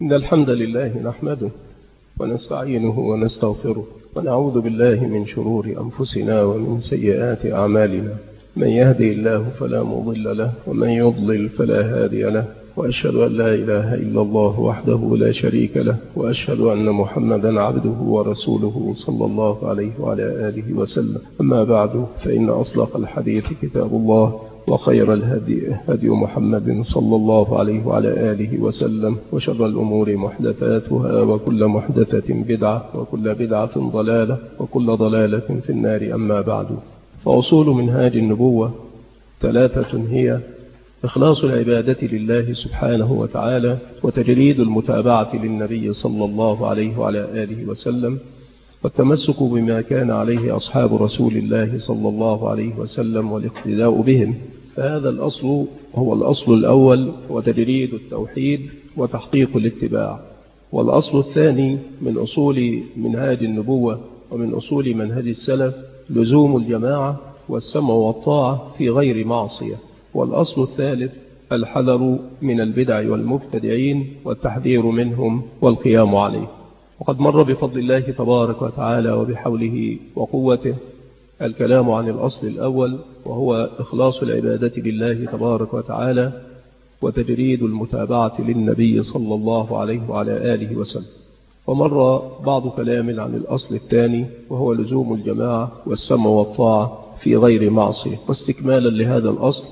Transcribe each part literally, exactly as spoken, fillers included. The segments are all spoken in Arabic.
إن الحمد لله نحمده ونستعينه ونستغفره ونعوذ بالله من شرور أنفسنا ومن سيئات أعمالنا. من يهدي الله فلا مضل له ومن يضلل فلا هادي له، وأشهد أن لا إله إلا الله وحده لا شريك له، وأشهد أن محمدا عبده ورسوله صلى الله عليه وعلى آله وسلم. أما بعد، فإن أصدق الحديث كتاب الله، وخير الهدي هدي محمد صلى الله عليه وعلى آله وسلم، وشر الأمور محدثاتها، وكل محدثة بدعة، وكل بدعة ضلالة، وكل ضلالة في النار. أما بعد، فأصول منهاج النبوة ثلاثة هي: إخلاص العبادة لله سبحانه وتعالى، وتجريد المتابعة للنبي صلى الله عليه وعلى آله وسلم، والتمسك بما كان عليه أصحاب رسول الله صلى الله عليه وسلم والاقتداء بهم. فهذا الأصل هو الأصل الأول، وتجريد التوحيد وتحقيق الاتباع. والأصل الثاني من أصول منهاج النبوة ومن أصول منهج السلف لزوم الجماعة والسمع والطاعة في غير معصية. والأصل الثالث الحذر من البدع والمبتدعين والتحذير منهم والقيام عليه. وقد مر بفضل الله تبارك وتعالى وبحوله وقوته الكلام عن الأصل الأول، وهو إخلاص العبادة لله تبارك وتعالى وتجريد المتابعة للنبي صلى الله عليه وعلى آله وسلم. ومر بعض كلام عن الأصل الثاني، وهو لزوم الجماعة والسمع والطاعة في غير معصية. واستكمالا لهذا الأصل،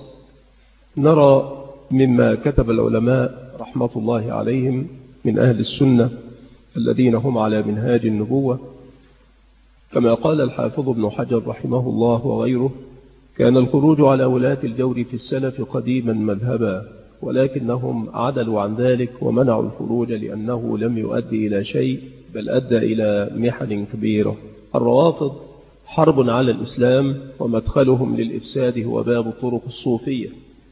نرى مما كتب العلماء رحمة الله عليهم من أهل السنة الذين هم على منهاج النبوة، كما قال الحافظ ابن حجر رحمه الله وغيره: كان الخروج على ولاة الجور في السلف قديما مذهبا، ولكنهم عدلوا عن ذلك ومنعوا الخروج لأنه لم يؤدي إلى شيء، بل أدى إلى محن كبيرة. الروافض حرب على الإسلام، ومدخلهم للإفساد هو باب الطرق الصوفية.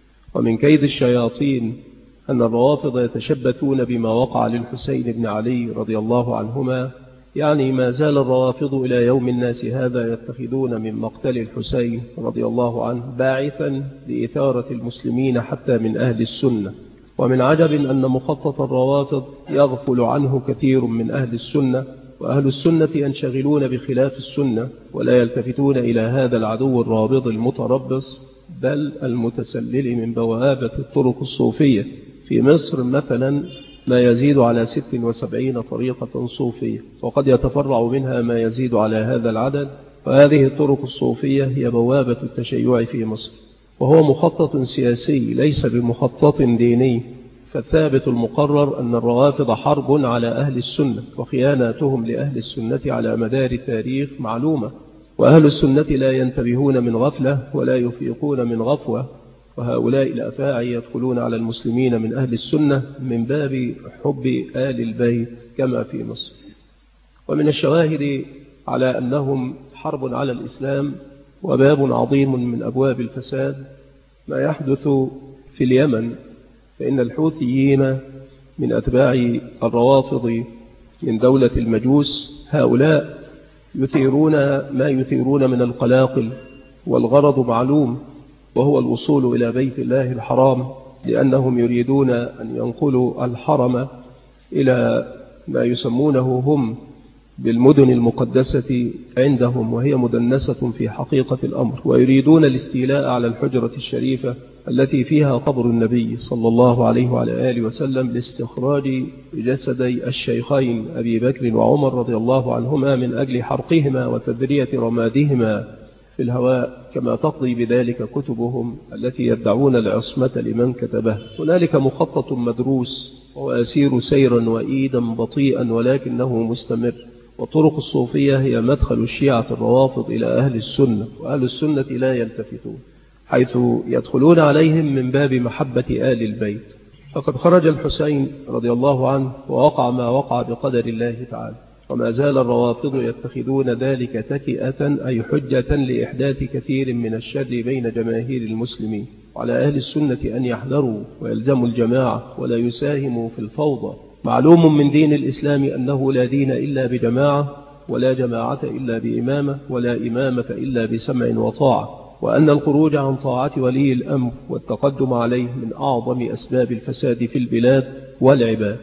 ومن كيد الشياطين أن الروافض يتشبثون بما وقع للحسين بن علي رضي الله عنهما، يعني ما زال الروافض إلى يوم الناس هذا يتخذون من مقتل الحسين رضي الله عنه باعثا لإثارة المسلمين حتى من أهل السنة. ومن عجب أن مخطط الروافض يغفل عنه كثير من أهل السنة، وأهل السنة ينشغلون بخلاف السنة ولا يلتفتون إلى هذا العدو الرابض المتربص، بل المتسلل من بوابة الطرق الصوفية. في مصر مثلا ما يزيد على ست وسبعين طريقة صوفية، وقد يتفرع منها ما يزيد على هذا العدد. وهذه الطرق الصوفية هي بوابة التشيع في مصر، وهو مخطط سياسي ليس بمخطط ديني. فالثابت المقرر أن الروافض حرب على أهل السنة، وخياناتهم لأهل السنة على مدار التاريخ معلومة. وأهل السنة لا ينتبهون من غفلة ولا يفيقون من غفوة، وهؤلاء الأفاعي يدخلون على المسلمين من أهل السنة من باب حب آل البيت كما في مصر. ومن الشواهد على أنهم حرب على الإسلام وباب عظيم من أبواب الفساد ما يحدث في اليمن، فإن الحوثيين من أتباع الروافض من دولة المجوس هؤلاء يثيرون ما يثيرون من القلاقل، والغرض معلوم، وهو الوصول إلى بيت الله الحرام، لأنهم يريدون أن ينقلوا الحرم إلى ما يسمونه هم بالمدن المقدسة عندهم، وهي مدنسة في حقيقة الأمر. ويريدون الاستيلاء على الحجرة الشريفة التي فيها قبر النبي صلى الله عليه وعلى آله وسلم لاستخراج جسدي الشيخين أبي بكر وعمر رضي الله عنهما من أجل حرقهما وتذرية رمادهما في الهواء، كما تقضي بذلك كتبهم التي يدعون العصمة لمن كتبه. هنالك مخطط مدروس وأسير سيرا وإيدا بطيئا ولكنه مستمر. والطرق الصوفية هي مدخل الشيعة الروافض إلى أهل السنة، وأهل السنة لا يلتفتون، حيث يدخلون عليهم من باب محبة آل البيت. فقد خرج الحسين رضي الله عنه ووقع ما وقع بقدر الله تعالى، وما زال الروافض يتخذون ذلك تكئة أي حجة لإحداث كثير من الشر بين جماهير المسلمين. وعلى أهل السنة أن يحذروا ويلزموا الجماعة ولا يساهموا في الفوضى. معلوم من دين الإسلام أنه لا دين إلا بجماعة، ولا جماعة إلا بإمامة، ولا إمامة إلا بسمع وطاعة، وأن الخروج عن طاعة ولي الأمر والتقدم عليه من أعظم أسباب الفساد في البلاد والعباد.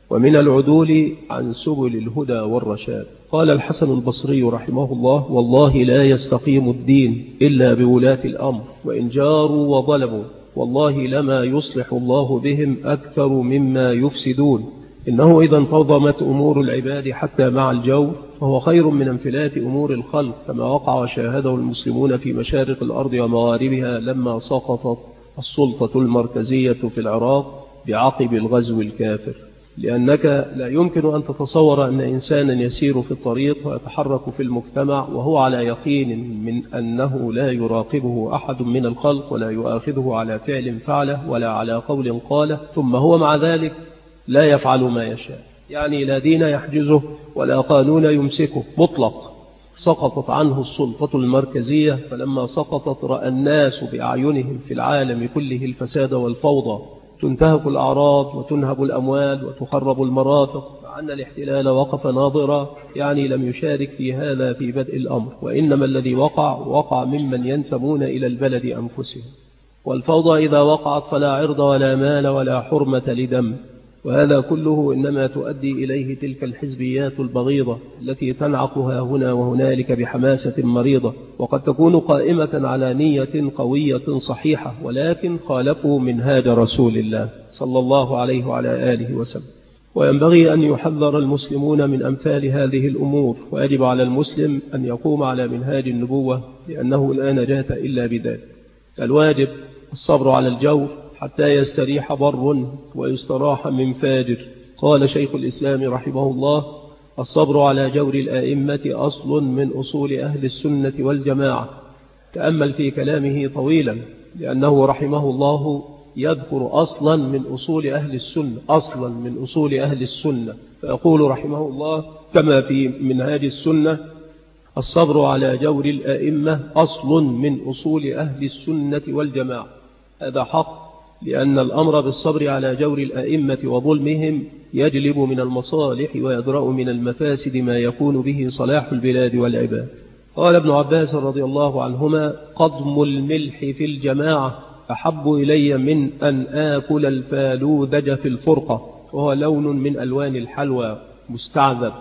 ومن العدول عن سبل الهدى والرشاد. قال الحسن البصري رحمه الله: والله لا يستقيم الدين إلا بولاة الأمر، وإن جاروا وظلموا والله لما يصلح الله بهم أكثر مما يفسدون. إنه إذا انتظمت أمور العباد حتى مع الجور فهو خير من انفلات أمور الخلق، كما وقع وشاهده المسلمون في مشارق الأرض ومغاربها لما سقطت السلطة المركزية في العراق بعقب الغزو الكافر. لأنك لا يمكن أن تتصور أن إنسانا يسير في الطريق ويتحرك في المجتمع وهو على يقين من أنه لا يراقبه أحد من الخلق ولا يؤاخذه على فعل فعله ولا على قول قاله، ثم هو مع ذلك لا يفعل ما يشاء. يعني لا دين يحجزه ولا قانون يمسكه، مطلق. سقطت عنه السلطة المركزية، فلما سقطت رأى الناس بأعينهم في العالم كله الفساد والفوضى، تنتهك الأعراض وتنهب الأموال وتخرب المرافق، مع أن الاحتلال وقف ناظرا، يعني لم يشارك في هذا في بدء الأمر، وإنما الذي وقع وقع ممن ينتمون إلى البلد أنفسهم. والفوضى إذا وقعت فلا عرض ولا مال ولا حرمة لدم، وهذا كله إنما تؤدي إليه تلك الحزبيات البغيضة التي تنعقها هنا وهنالك بحماسة مريضة، وقد تكون قائمة على نية قوية صحيحة، ولكن خالفوا منهاج رسول الله صلى الله عليه وعلى آله وسلم. وينبغي أن يحذر المسلمون من أمثال هذه الأمور، ويجب على المسلم أن يقوم على منهاج النبوة، لأنه لا نجاة إلا بذلك. الواجب الصبر على الجور حتى يستريح بر ويستراح من فاجر. قال شيخ الإسلام رحمه الله: الصبر على جور الآئمة أصل من أصول أهل السنة والجماعة. تأمل في كلامه طويلا، لأنه رحمه الله يذكر أصلا من أصول أهل السنة، أصلا من أصول أهل السنة، فيقول رحمه الله كما في منهاج السنة: الصبر على جور الآئمة أصل من أصول أهل السنة والجماعة. هذا حق، لأن الأمر بالصبر على جور الأئمة وظلمهم يجلب من المصالح ويدرأ من المفاسد ما يكون به صلاح البلاد والعباد. قال ابن عباس رضي الله عنهما: قضم الملح في الجماعة أحب إلي من أن آكل الفالوذج في الفرقة، وهو لون من ألوان الحلوى مستعذب.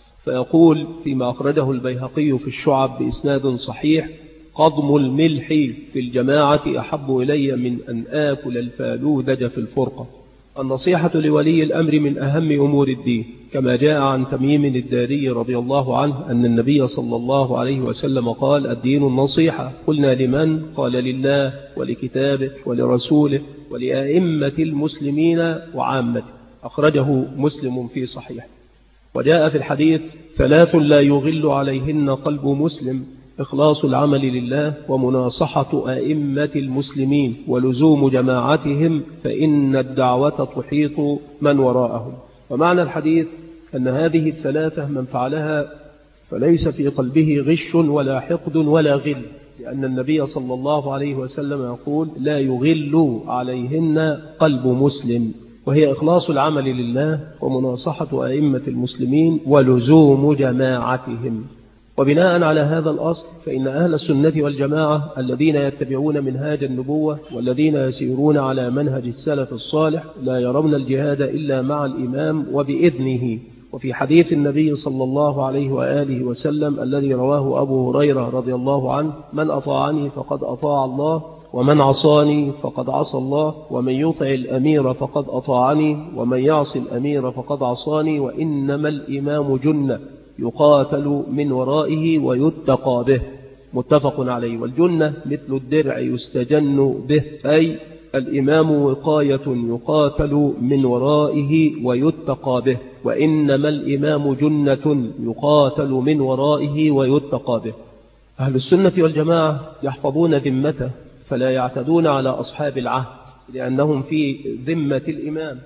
فيقول فيما أخرجه البيهقي في الشعب بإسناد صحيح: قضم الملح في الجماعة أحب إلي من أن آكل الفالوذج في الفرقة. النصيحة لولي الأمر من أهم أمور الدين، كما جاء عن تميم الداري رضي الله عنه أن النبي صلى الله عليه وسلم قال: الدين النصيحة. قلنا: لمن؟ قال: لله ولكتابه ولرسوله ولأئمة المسلمين وعامته. أخرجه مسلم في صحيح. وجاء في الحديث: ثلاث لا يغل عليهن قلب مسلم: إخلاص العمل لله، ومناصحة أئمة المسلمين، ولزوم جماعتهم، فإن الدعوة تحيط من وراءهم. ومعنى الحديث أن هذه الثلاثة من فعلها فليس في قلبه غش ولا حقد ولا غل، لأن النبي صلى الله عليه وسلم يقول: لا يغل عليهن قلب مسلم، وهي إخلاص العمل لله، ومناصحة أئمة المسلمين، ولزوم جماعتهم. وبناء على هذا الأصل فإن أهل السنة والجماعة الذين يتبعون منهاج النبوة والذين يسيرون على منهج السلف الصالح لا يرون الجهاد إلا مع الإمام وبإذنه. وفي حديث النبي صلى الله عليه وآله وسلم الذي رواه أبو هريرة رضي الله عنه: من أطاعني فقد أطاع الله، ومن عصاني فقد عصى الله، ومن يطع الأمير فقد أطاعني، ومن يعص الأمير فقد عصاني، وإنما الإمام جنة يقاتل من ورائه ويتقى به. متفق عليه. والجنة مثل الدرع يستجن به، أي الإمام وقاية يقاتل من ورائه ويتقى به، وإنما الإمام جنة يقاتل من ورائه ويتقى به. أهل السنة والجماعة يحفظون ذمته، فلا يعتدون على أصحاب العهد لأنهم في ذمة الإمام،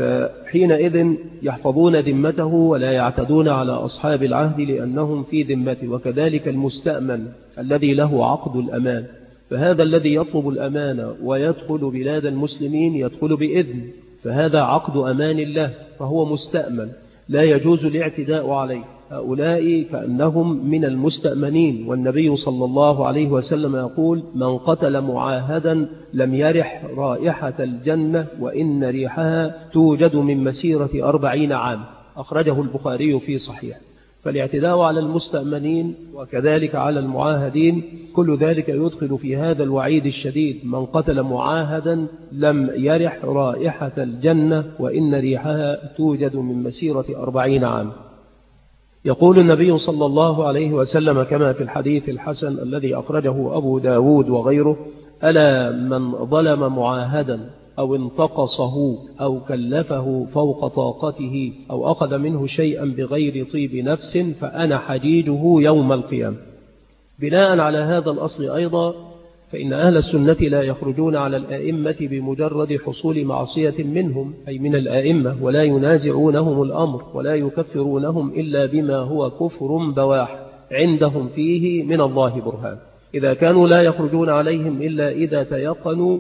فحينئذ يحفظون ذمته ولا يعتدون على أصحاب العهد لأنهم في ذمته. وكذلك المستأمن الذي له عقد الأمان، فهذا الذي يطلب الأمان ويدخل بلاد المسلمين يدخل بإذن، فهذا عقد أمان الله، فهو مستأمن لا يجوز الاعتداء عليه. هؤلاء كأنهم من المستأمنين، والنبي صلى الله عليه وسلم يقول: من قتل معاهدا لم يرح رائحة الجنة وإن ريحها توجد من مسيرة أربعين عام. أخرجه البخاري في صحيح. فالاعتداء على المستأمنين وكذلك على المعاهدين كل ذلك يدخل في هذا الوعيد الشديد: من قتل معاهدا لم يرح رائحة الجنة وإن ريحها توجد من مسيرة أربعين عام. يقول النبي صلى الله عليه وسلم كما في الحديث الحسن الذي أخرجه أبو داود وغيره: ألا من ظلم معاهدا أو انتقصه أو كلفه فوق طاقته أو أخذ منه شيئا بغير طيب نفس فأنا حديده يوم القيامة. بناء على هذا الأصل أيضا فإن أهل السنة لا يخرجون على الآئمة بمجرد حصول معصية منهم أي من الآئمة، ولا ينازعونهم الأمر ولا يكفرونهم إلا بما هو كفر بواح عندهم فيه من الله برهان. إذا كانوا لا يخرجون عليهم إلا إذا تيقنوا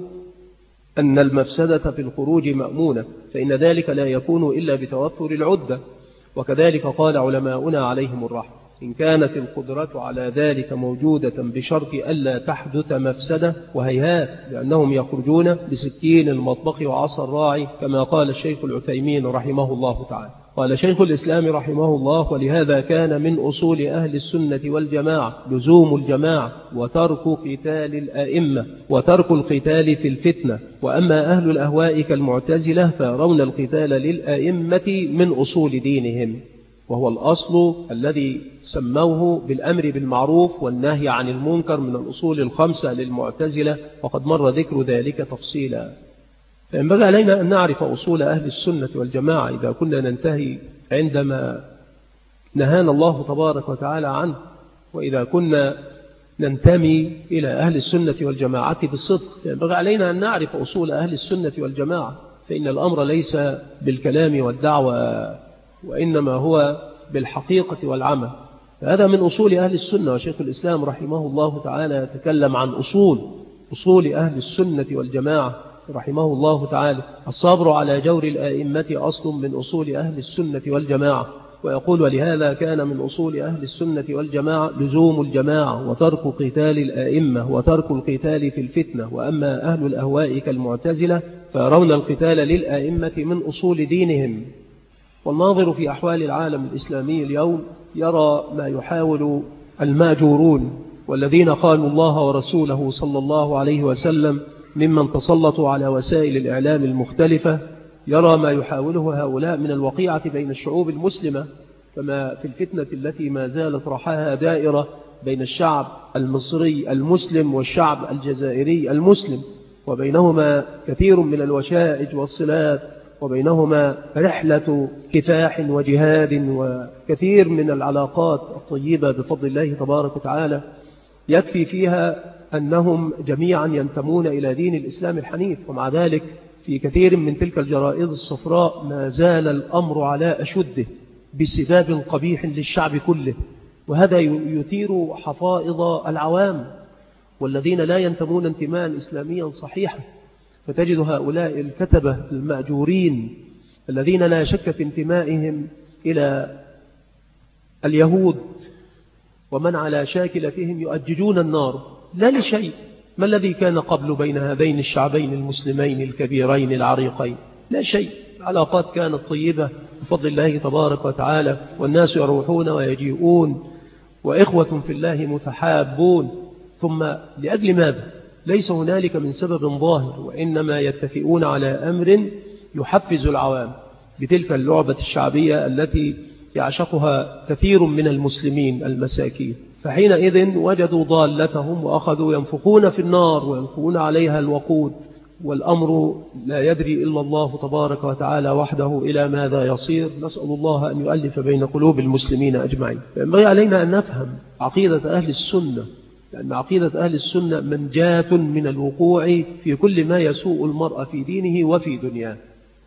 أن المفسدة في الخروج مأمونة، فإن ذلك لا يكون إلا بتوفر العدة. وكذلك قال علماؤنا عليهم الرحمة: إن كانت القدرة على ذلك موجودة بشرط ألا تحدث مفسدة، وهيهات، لأنهم يخرجون بسكين المطبخ وعصا الراعي كما قال الشيخ العثيمين رحمه الله تعالى. قال شيخ الإسلام رحمه الله: ولهذا كان من أصول أهل السنة والجماعة لزوم الجماعة وترك قتال الآئمة وترك القتال في الفتنة. وأما أهل الأهواء كالمعتزلة فيرون القتال للآئمة من أصول دينهم، وهو الأصل الذي سموه بالأمر بالمعروف والنهي عن المنكر من الأصول الخمسة للمعتزلة، وقد مر ذكر ذلك تفصيلا. فينبغي علينا أن نعرف أصول أهل السنة والجماعة إذا كنا ننتهي عندما نهانا الله تبارك وتعالى عنه، وإذا كنا ننتمي إلى أهل السنة والجماعة بالصدق. فينبغي علينا أن نعرف أصول أهل السنة والجماعة، فإن الأمر ليس بالكلام والدعوة، وإنما هو بالحقيقة والعمل. فهذا من أصول أهل السنة. وشيخ الإسلام رحمه الله تعالى يتكلم عن أصول أصول أهل السنة والجماعة رحمه الله تعالى: الصبر على جور الآئمة أصل من أصول أهل السنة والجماعة. ويقول: ولهذا كان من أصول أهل السنة والجماعة لزوم الجماعة وترك قتال الآئمة وترك القتال في الفتنة. وأما أهل الأهواء كالمعتزلة فيرون القتال للآئمة من أصول دينهم. والناظر في أحوال العالم الإسلامي اليوم يرى ما يحاول الماجورون والذين قالوا الله ورسوله صلى الله عليه وسلم ممن تسلطوا على وسائل الإعلام المختلفة، يرى ما يحاوله هؤلاء من الوقيعة بين الشعوب المسلمة، كما في الفتنة التي ما زالت رحاها دائرة بين الشعب المصري المسلم والشعب الجزائري المسلم، وبينهما كثير من الوشائج والصلات، وبينهما رحلة كفاح وجهاد وكثير من العلاقات الطيبة بفضل الله تبارك وتعالى، يكفي فيها أنهم جميعا ينتمون إلى دين الإسلام الحنيف. ومع ذلك في كثير من تلك الجرائد الصفراء ما زال الأمر على أشده بسباب قبيح للشعب كله، وهذا يثير حفائض العوام والذين لا ينتمون انتماء إسلاميا صحيحا. فتجد هؤلاء الكتبة المأجورين الذين لا شك في انتمائهم إلى اليهود ومن على شاكلتهم يؤججون النار لا لشيء. ما الذي كان قبل بين هذين الشعبين المسلمين الكبيرين العريقين؟ لا شيء. العلاقات كانت طيبة بفضل الله تبارك وتعالى، والناس يروحون ويجيئون وإخوة في الله متحابون. ثم لأجل ماذا؟ ليس هنالك من سبب ظاهر، وإنما يتفقون على أمر يحفز العوام بتلك اللعبة الشعبية التي يعشقها كثير من المسلمين المساكين. فحينئذ وجدوا ضالتهم وأخذوا ينفقون في النار وينفقون عليها الوقود، والأمر لا يدري إلا الله تبارك وتعالى وحده إلى ماذا يصير. نسأل الله أن يؤلف بين قلوب المسلمين أجمعين. فينبغي علينا أن نفهم عقيدة أهل السنة، لأن عقيدة أهل السنة منجاة من الوقوع في كل ما يسوء المرء في دينه وفي دنياه.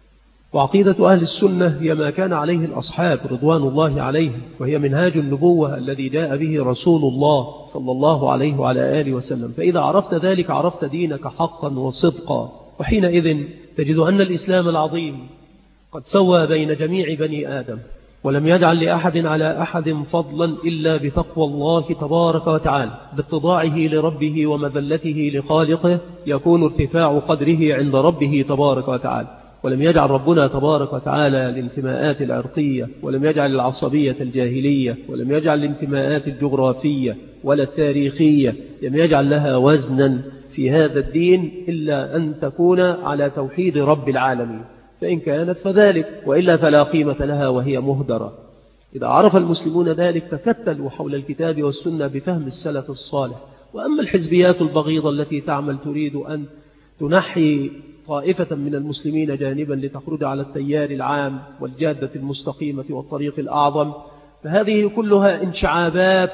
وعقيدة أهل السنة هي ما كان عليه الأصحاب رضوان الله عليهم، وهي منهاج النبوة الذي جاء به رسول الله صلى الله عليه وعلى آله وسلم. فإذا عرفت ذلك عرفت دينك حقا وصدقا، وحينئذ تجد أن الإسلام العظيم قد سوى بين جميع بني آدم ولم يجعل لأحد على أحد فضلا إلا بتقوى الله تبارك وتعالى، باتضاعه لربه ومذلته لخالقه يكون ارتفاع قدره عند ربه تبارك وتعالى. ولم يجعل ربنا تبارك وتعالى الانتماءات العرقية، ولم يجعل العصبية الجاهلية، ولم يجعل الانتماءات الجغرافية ولا التاريخية، لم يجعل لها وزنا في هذا الدين إلا أن تكون على توحيد رب العالمين، فإن كانت فذلك، وإلا فلا قيمة لها وهي مهدرة. إذا عرف المسلمون ذلك تكتلوا حول الكتاب والسنة بفهم السلف الصالح. وأما الحزبيات البغيضة التي تعمل تريد أن تنحي طائفة من المسلمين جانبا لتخرج على التيار العام والجادة المستقيمة والطريق الأعظم، فهذه كلها انشعابات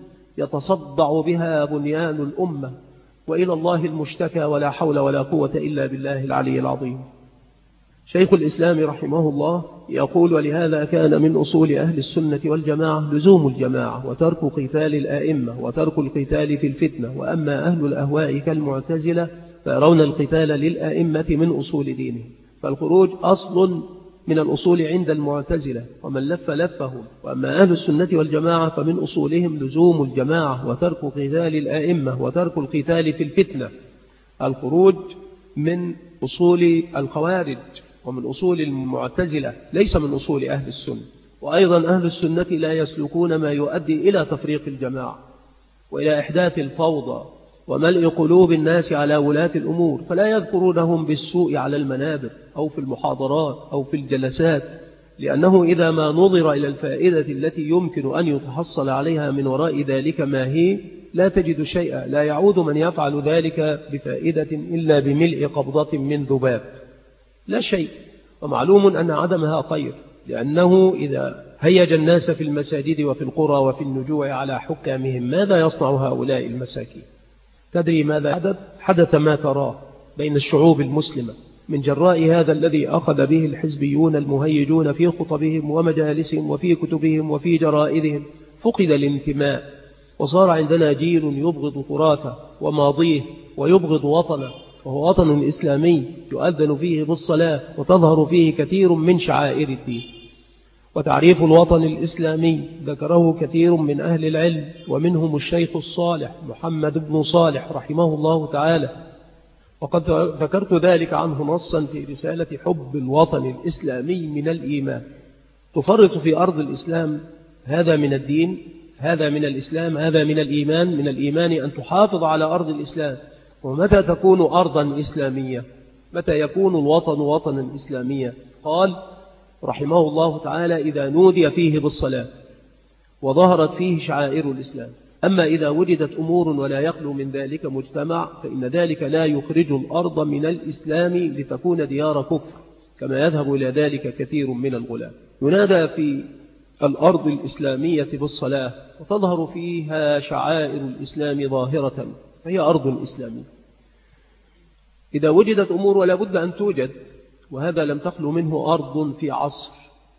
يتصدع بها بنيان الأمة، وإلى الله المشتكى، ولا حول ولا قوة إلا بالله العلي العظيم. شيخ الإسلام رحمه الله يقول: ولهذا كان من أصول أهل السنة والجماعة لزوم الجماعة وترك قتال الآئمة وترك القتال في الفتنة. وأما أهل الأهواء كالمعتزلة فيرون القتال للآئمة من أصول دينه، فالخروج أصل من الأصول عند المعتزلة ومن لف لفه. وأما أهل السنة والجماعة فمن أصولهم لزوم الجماعة وترك قتال الآئمة وترك القتال في الفتنة. الخروج من أصول الخوارج ومن أصول المعتزلة، ليس من أصول أهل السنة. وأيضا أهل السنة لا يسلكون ما يؤدي إلى تفريق الجماعة وإلى إحداث الفوضى وملء قلوب الناس على ولاة الأمور، فلا يذكرونهم بالسوء على المنابر أو في المحاضرات أو في الجلسات، لأنه إذا ما نظر إلى الفائدة التي يمكن أن يتحصل عليها من وراء ذلك ما هي، لا تجد شيئا. لا يعود من يفعل ذلك بفائدة إلا بملء قبضة من ذباب، لا شيء. ومعلوم أن عدمها خير، لأنه إذا هيج الناس في المساجد وفي القرى وفي النجوع على حكامهم ماذا يصنع هؤلاء المساكين؟ تدري ماذا حدث؟ حدث ما تراه بين الشعوب المسلمة من جراء هذا الذي أخذ به الحزبيون المهيجون في خطبهم ومجالسهم وفي كتبهم وفي جرائدهم. فقد الانتماء، وصار عندنا جيل يبغض تراثه وماضيه ويبغض وطنه، وهو وطن إسلامي يؤذن فيه بالصلاة وتظهر فيه كثير من شعائر الدين. وتعريف الوطن الإسلامي ذكره كثير من أهل العلم، ومنهم الشيخ الصالح محمد بن صالح رحمه الله تعالى، وقد ذكرت ذلك عنه نصا في رسالة حب الوطن الإسلامي من الإيمان. تفرط في أرض الإسلام، هذا من الدين، هذا من الإسلام، هذا من الإيمان. من الإيمان أن تحافظ على أرض الإسلام. ومتى تكون أرضا إسلامية؟ متى يكون الوطن وطنا إسلاميا؟ قال رحمه الله تعالى: إذا نودي فيه بالصلاة وظهرت فيه شعائر الإسلام. أما إذا وجدت أمور ولا يخلو من ذلك مجتمع فإن ذلك لا يخرج الأرض من الإسلام لتكون ديار كفر، كما يذهب إلى ذلك كثير من الغلاة. ينادى في الأرض الإسلامية بالصلاة وتظهر فيها شعائر الإسلام ظاهرة، فهي أرض إسلامية. إذا وجدت أمور ولا بد أن توجد، وهذا لم تخلو منه أرض في عصر،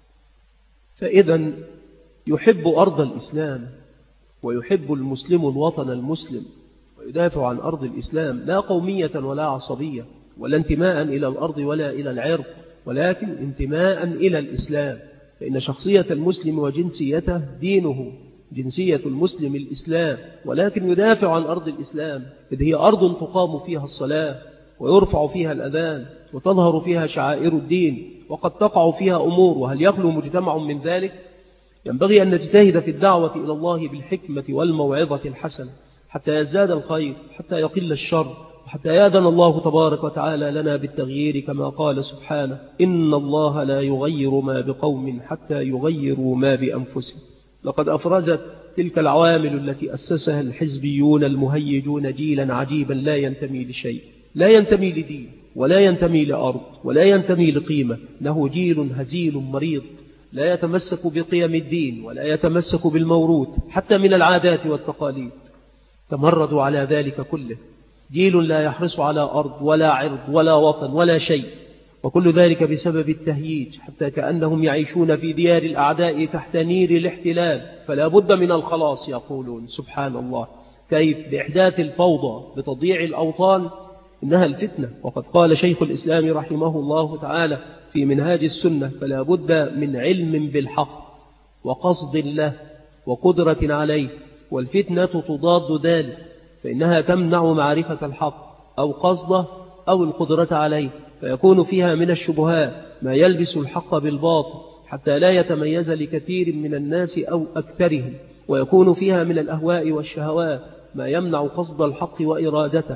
فإذا يحب أرض الإسلام ويحب المسلم الوطن المسلم ويدافع عن أرض الإسلام، لا قومية ولا عصبية ولا انتماء إلى الأرض ولا إلى العرق، ولكن انتماء إلى الإسلام. فإن شخصية المسلم وجنسيته دينه، جنسية المسلم الإسلام، ولكن يدافع عن أرض الإسلام، إذ هي أرض تقام فيها الصلاة ويرفع فيها الأذان وتظهر فيها شعائر الدين، وقد تقع فيها أمور، وهل يخلو مجتمع من ذلك؟ ينبغي أن نجتهد في الدعوة إلى الله بالحكمة والموعظة الحسنة حتى يزداد الخير، حتى يقل الشر، حتى يأذن الله تبارك وتعالى لنا بالتغيير، كما قال سبحانه: إن الله لا يغير ما بقوم حتى يغيروا ما بأنفسهم. لقد أفرزت تلك العوامل التي أسسها الحزبيون المهيجون جيلا عجيبا لا ينتمي لشيء، لا ينتمي لدين ولا ينتمي لأرض ولا ينتمي لقيمة. له جيل هزيل مريض لا يتمسك بقيم الدين ولا يتمسك بالموروث حتى من العادات والتقاليد، تمردوا على ذلك كله. جيل لا يحرص على أرض ولا عرض ولا وطن ولا شيء، وكل ذلك بسبب التهييج، حتى كأنهم يعيشون في ديار الأعداء تحت نير الاحتلال، فلا بد من الخلاص. يقولون سبحان الله، كيف بإحداث الفوضى بتضييع الأوطان؟ إنها الفتنة. وقد قال شيخ الإسلام رحمه الله تعالى في منهاج السنة: فلا بد من علم بالحق وقصد له وقدرة عليه، والفتنة تضاد ذلك، فإنها تمنع معرفة الحق أو قصده أو القدرة عليه، فيكون فيها من الشبهات ما يلبس الحق بالباطل حتى لا يتميز لكثير من الناس أو أكثرهم، ويكون فيها من الأهواء والشهوات ما يمنع قصد الحق وإرادته،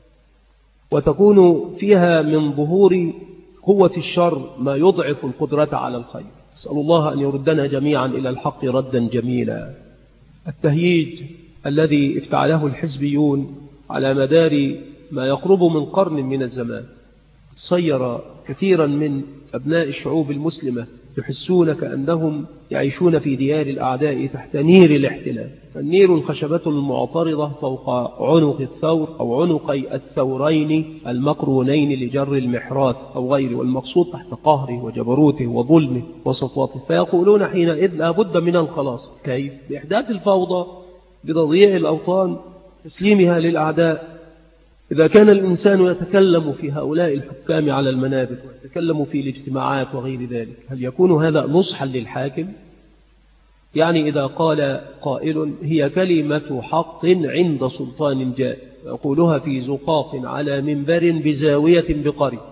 وتكون فيها من ظهور قوة الشر ما يضعف القدرة على الخير. أسأل الله أن يردنا جميعا إلى الحق ردا جميلا. التهييج الذي افتعله الحزبيون على مدار ما يقرب من قرن من الزمان صير كثيرا من أبناء الشعوب المسلمة يحسون كأنهم يعيشون في ديار الأعداء تحت نير الاحتلال، فالنير الخشبة المعترضة فوق عنق الثور أو عنقي الثورين المقرونين لجر المحراث أو غيره، والمقصود تحت قهره وجبروته وظلمه وسطوته. فيقولون حينئذ لا بد من الخلاص. كيف؟ بإحداث الفوضى، بتضييع الأوطان، تسليمها للأعداء. إذا كان الإنسان يتكلم في هؤلاء الحكام على المنابر ويتكلم في الاجتماعات وغير ذلك، هل يكون هذا نصحا للحاكم؟ يعني إذا قال قائل هي كلمة حق عند سلطان جائر يقولها في زقاق على منبر بزاوية بقرية،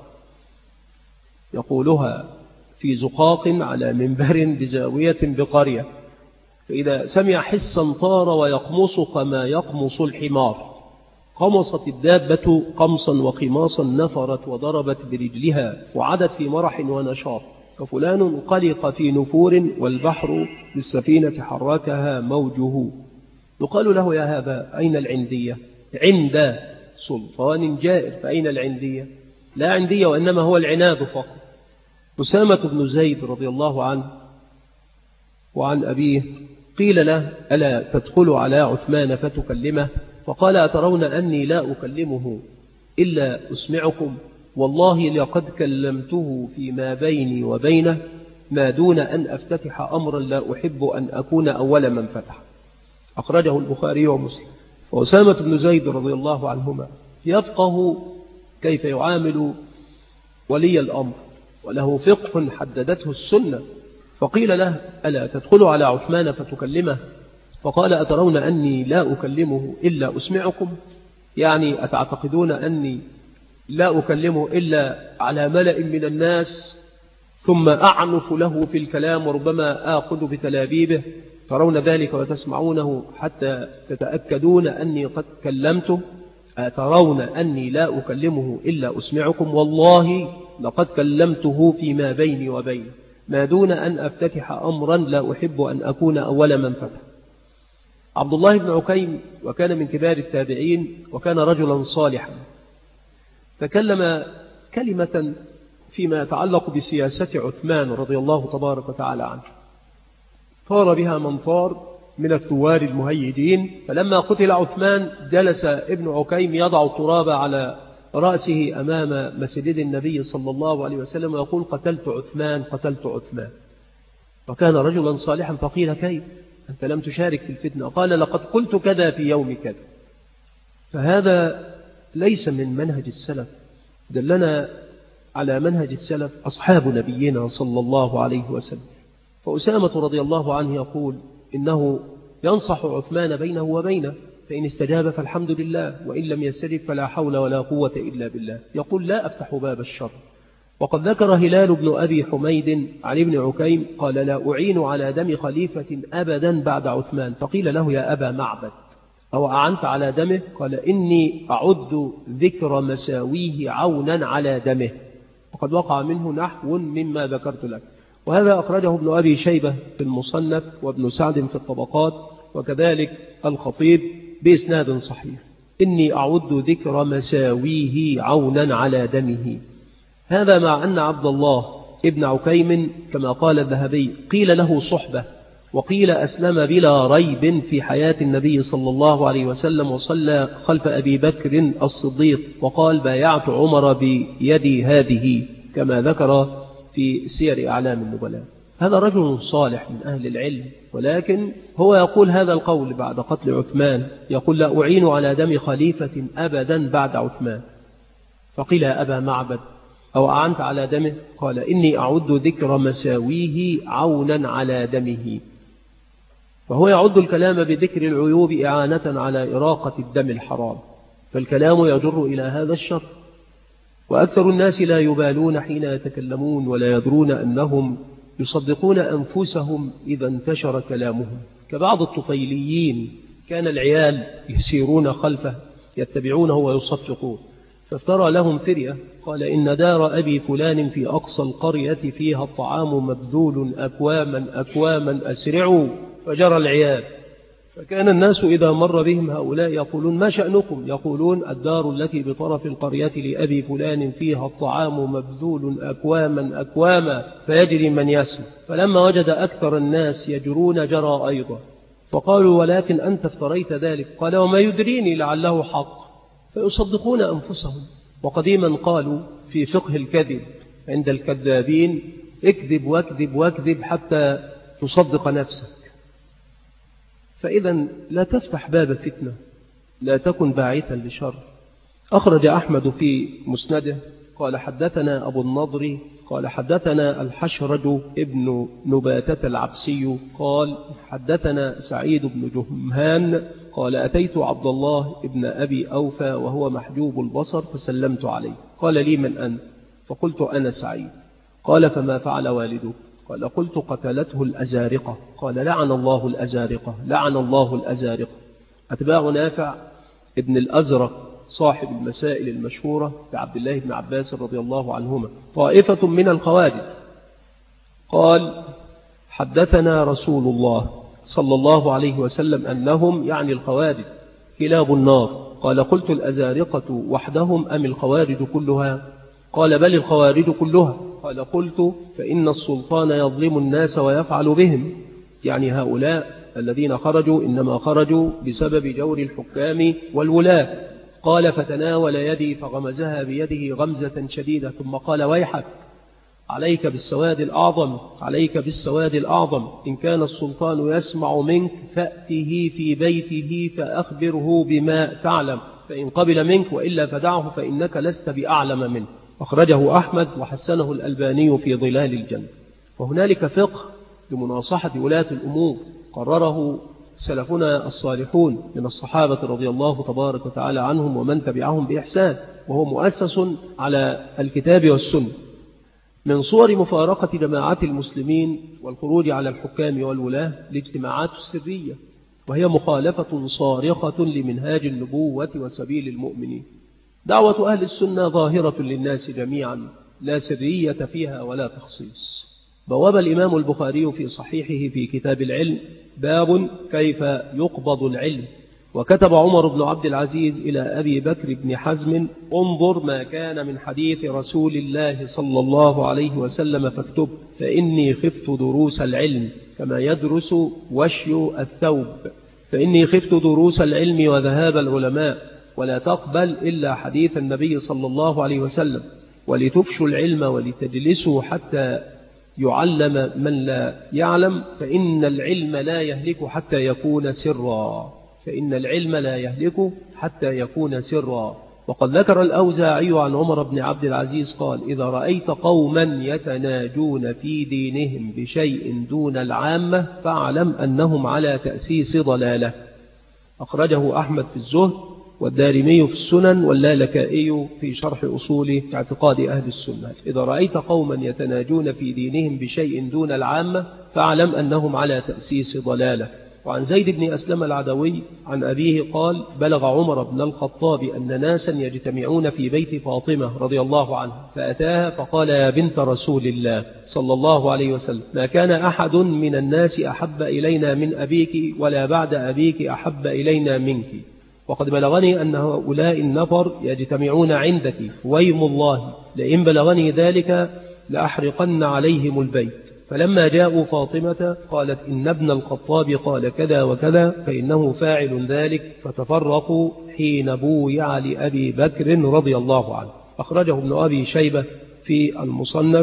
يقولها في زقاق على منبر بزاوية بقرية، فإذا سمع حسا طار ويقمص كما يقمص الحمار، قمصت الدابة قمصا وقماصا، نفرت وضربت برجلها وعدت في مرح ونشاط، ففلان قلق في نفور والبحر بالسفينة حركها موجه. يقال له يا هذا أين العندية؟ عند سلطان جائر، فأين العندية؟ لا عندية، وإنما هو العناد فقط. أسامة بن زيد رضي الله عنه وعن أبيه قيل له ألا تدخل على عثمان فتكلمه؟ فقال أترون أني لا أكلمه إلا أسمعكم؟ والله لقد كلمته فيما بيني وبينه ما دون أن أفتتح أمرا لا أحب أن أكون أول من فتح. أخرجه البخاري ومسلم. وأسامة بن زيد رضي الله عنهما يفقه كيف يعامل ولي الأمر، وله فقه حددته السنة، فقيل له ألا تدخل على عثمان فتكلمه؟ فقال أترون أني لا أكلمه إلا أسمعكم؟ يعني أتعتقدون أني لا أكلمه إلا على ملأ من الناس ثم أعنف له في الكلام وربما آخذ بتلابيبه؟ ترون ذلك وتسمعونه حتى تتأكدون أني قد كلمته؟ أترون أني لا أكلمه إلا أسمعكم؟ والله لقد كلمته فيما بيني وبينه ما دون أن أفتتح أمرا لا أحب أن أكون أول من فتح. عبد الله بن عكيم وكان من كبار التابعين وكان رجلا صالحا، تكلم كلمة فيما يتعلق بسياسة عثمان رضي الله تبارك وتعالى عنه، طار بها من طار من الثوار المهيجين. فلما قتل عثمان جلس ابن عكيم يضع التراب على رأسه أمام مسجد النبي صلى الله عليه وسلم ويقول قتلت عثمان قتلت عثمان، وكان رجلا صالحا. فقيل كيف أنت لم تشارك في الفتنة؟ قال لقد قلت كذا في يوم كذا. فهذا ليس من منهج السلف، دلنا على منهج السلف أصحاب نبينا صلى الله عليه وسلم. فأسامة رضي الله عنه يقول إنه ينصح عثمان بينه وبينه، فإن استجاب فالحمد لله، وإن لم يستجب فلا حول ولا قوة إلا بالله. يقول لا أفتح باب الشر. وقد ذكر هلال بن أبي حميد عن ابن عكيم قال لا أعين على دم خليفة أبدا بعد عثمان. فقيل له يا أبا معبد أو أعنت على دمه؟ قال إني أعد ذكر مساويه عونا على دمه، وقد وقع منه نحو مما ذكرت لك. وهذا أخرجه ابن أبي شيبة في المصنف وابن سعد في الطبقات، وكذلك الخطيب بإسناد صحيح. إني أعد ذكر مساويه عونا على دمه. هذا مع أن عبد الله ابن عكيم كما قال الذهبي قيل له صحبة، وقيل أسلم بلا ريب في حياة النبي صلى الله عليه وسلم، وصلى خلف أبي بكر الصديق، وقال بايعت عمر بيدي هذه، كما ذكر في سير أعلام النبلاء. هذا رجل صالح من أهل العلم، ولكن هو يقول هذا القول بعد قتل عثمان، يقول لا أعين على دم خليفة أبدا بعد عثمان. فقيل يا أبا معبد أو أعنت على دمه؟ قال إني أعد ذكر مساويه عونا على دمه. وهو يعد الكلام بذكر العيوب إعانة على إراقة الدم الحرام، فالكلام يجر إلى هذا الشر. وأكثر الناس لا يبالون حين يتكلمون ولا يدرون أنهم يصدقون أنفسهم إذا انتشر كلامهم، كبعض الطفيليين كان العيال يسيرون خلفه يتبعونه ويصفقون، فافترى لهم فرية قال إن دار أبي فلان في أقصى القرية فيها الطعام مبذول أكواما أكواما أسرعوا، فجرى العيال. فكان الناس إذا مر بهم هؤلاء يقولون ما شأنكم؟ يقولون الدار التي بطرف القرية لأبي فلان فيها الطعام مبذول أكواما أكواما، فيجري من يسمع. فلما وجد أكثر الناس يجرون جرى أيضا، فقالوا ولكن أنت افتريت ذلك، قال وما يدريني لعله حق، فيصدقون أنفسهم. وقديما قالوا في فقه الكذب عند الكذابين اكذب واكذب واكذب حتى تصدق نفسك. فإذا لا تفتح باب فتنة، لا تكن باعثا لشر. أخرج أحمد في مسنده قال حدثنا أبو النضر قال حدثنا الحشرج ابن نباتة العبسي قال حدثنا سعيد بن جهمان قال أتيت عبد الله ابن أبي أوفى وهو محجوب البصر فسلمت عليه، قال لي من أنت؟ فقلت أنا سعيد. قال فما فعل والدك؟ قال قلت قتلته الأزارقة. قال لعن الله الأزارقة لعن الله الأزارقة. أتباع نافع ابن الأزرق صاحب المسائل المشهورة لعبد الله بن عباس رضي الله عنهما طائفة من الخوارج قال حدثنا رسول الله صلى الله عليه وسلم أنهم يعني الخوارج كلاب النار. قال قلت الأزارقة وحدهم أم الخوارج كلها؟ قال بل الخوارج كلها. قال قلت فإن السلطان يظلم الناس ويفعل بهم، يعني هؤلاء الذين خرجوا إنما خرجوا بسبب جور الحكام والولاة. قال فتناول يدي فغمزها بيده غمزة شديدة ثم قال ويحك عليك بالسواد الأعظم عليك بالسواد الأعظم، إن كان السلطان يسمع منك فأته في بيته فأخبره بما تعلم، فإن قبل منك وإلا فدعه فإنك لست بأعلم منه. أخرجه أحمد وحسنه الألباني في ظلال الجنة. وهنالك فقه لمناصحة ولاة الأمور قرره سلفنا الصالحون من الصحابة رضي الله تبارك وتعالى عنهم ومن تبعهم بإحسان، وهو مؤسس على الكتاب والسنة. من صور مفارقة جماعات المسلمين والخروج على الحكام والولاة الاجتماعات السرية، وهي مخالفة صارخة لمنهاج النبوة وسبيل المؤمنين. دعوة أهل السنة ظاهرة للناس جميعا، لا سرية فيها ولا تخصيص. بواب الإمام البخاري في صحيحه في كتاب العلم باب كيف يقبض العلم، وكتب عمر بن عبد العزيز إلى أبي بكر بن حزم انظر ما كان من حديث رسول الله صلى الله عليه وسلم فاكتب، فإني خفت دروس العلم كما يدرس وشي الثوب، فإني خفت دروس العلم وذهاب العلماء، ولا تقبل إلا حديث النبي صلى الله عليه وسلم، ولتفشوا العلم ولتجلسوا حتى يعلم من لا يعلم، فإن العلم لا يهلك حتى يكون سرا فإن العلم لا يهلك حتى يكون سرا. وقد ذكر الأوزاعي عن عمر بن عبد العزيز قال إذا رأيت قوما يتناجون في دينهم بشيء دون العامة فاعلم أنهم على تأسيس ضلالة. أخرجه أحمد في الزهد والدارمي في السنن واللالكائي في شرح أصول اعتقاد أهل السنة. إذا رأيت قوما يتناجون في دينهم بشيء دون العامة فاعلم أنهم على تأسيس ضلالة. وعن زيد بن أسلم العدوي عن أبيه قال بلغ عمر بن الخطاب أن ناسا يجتمعون في بيت فاطمة رضي الله عنها، فأتاها فقال يا بنت رسول الله صلى الله عليه وسلم ما كان أحد من الناس أحب إلينا من أبيك ولا بعد أبيك أحب إلينا منك، وقد بلغني أن هؤلاء النفر يجتمعون عندك، ويم الله لئن بلغني ذلك لأحرقن عليهم البيت. فلما جاءوا فاطمة قالت إن ابن الخطاب قال كذا وكذا فإنه فاعل ذلك، فتفرقوا حين بويع لأبي بكر رضي الله عنه. أخرجه ابن أبي شيبة في المصنف،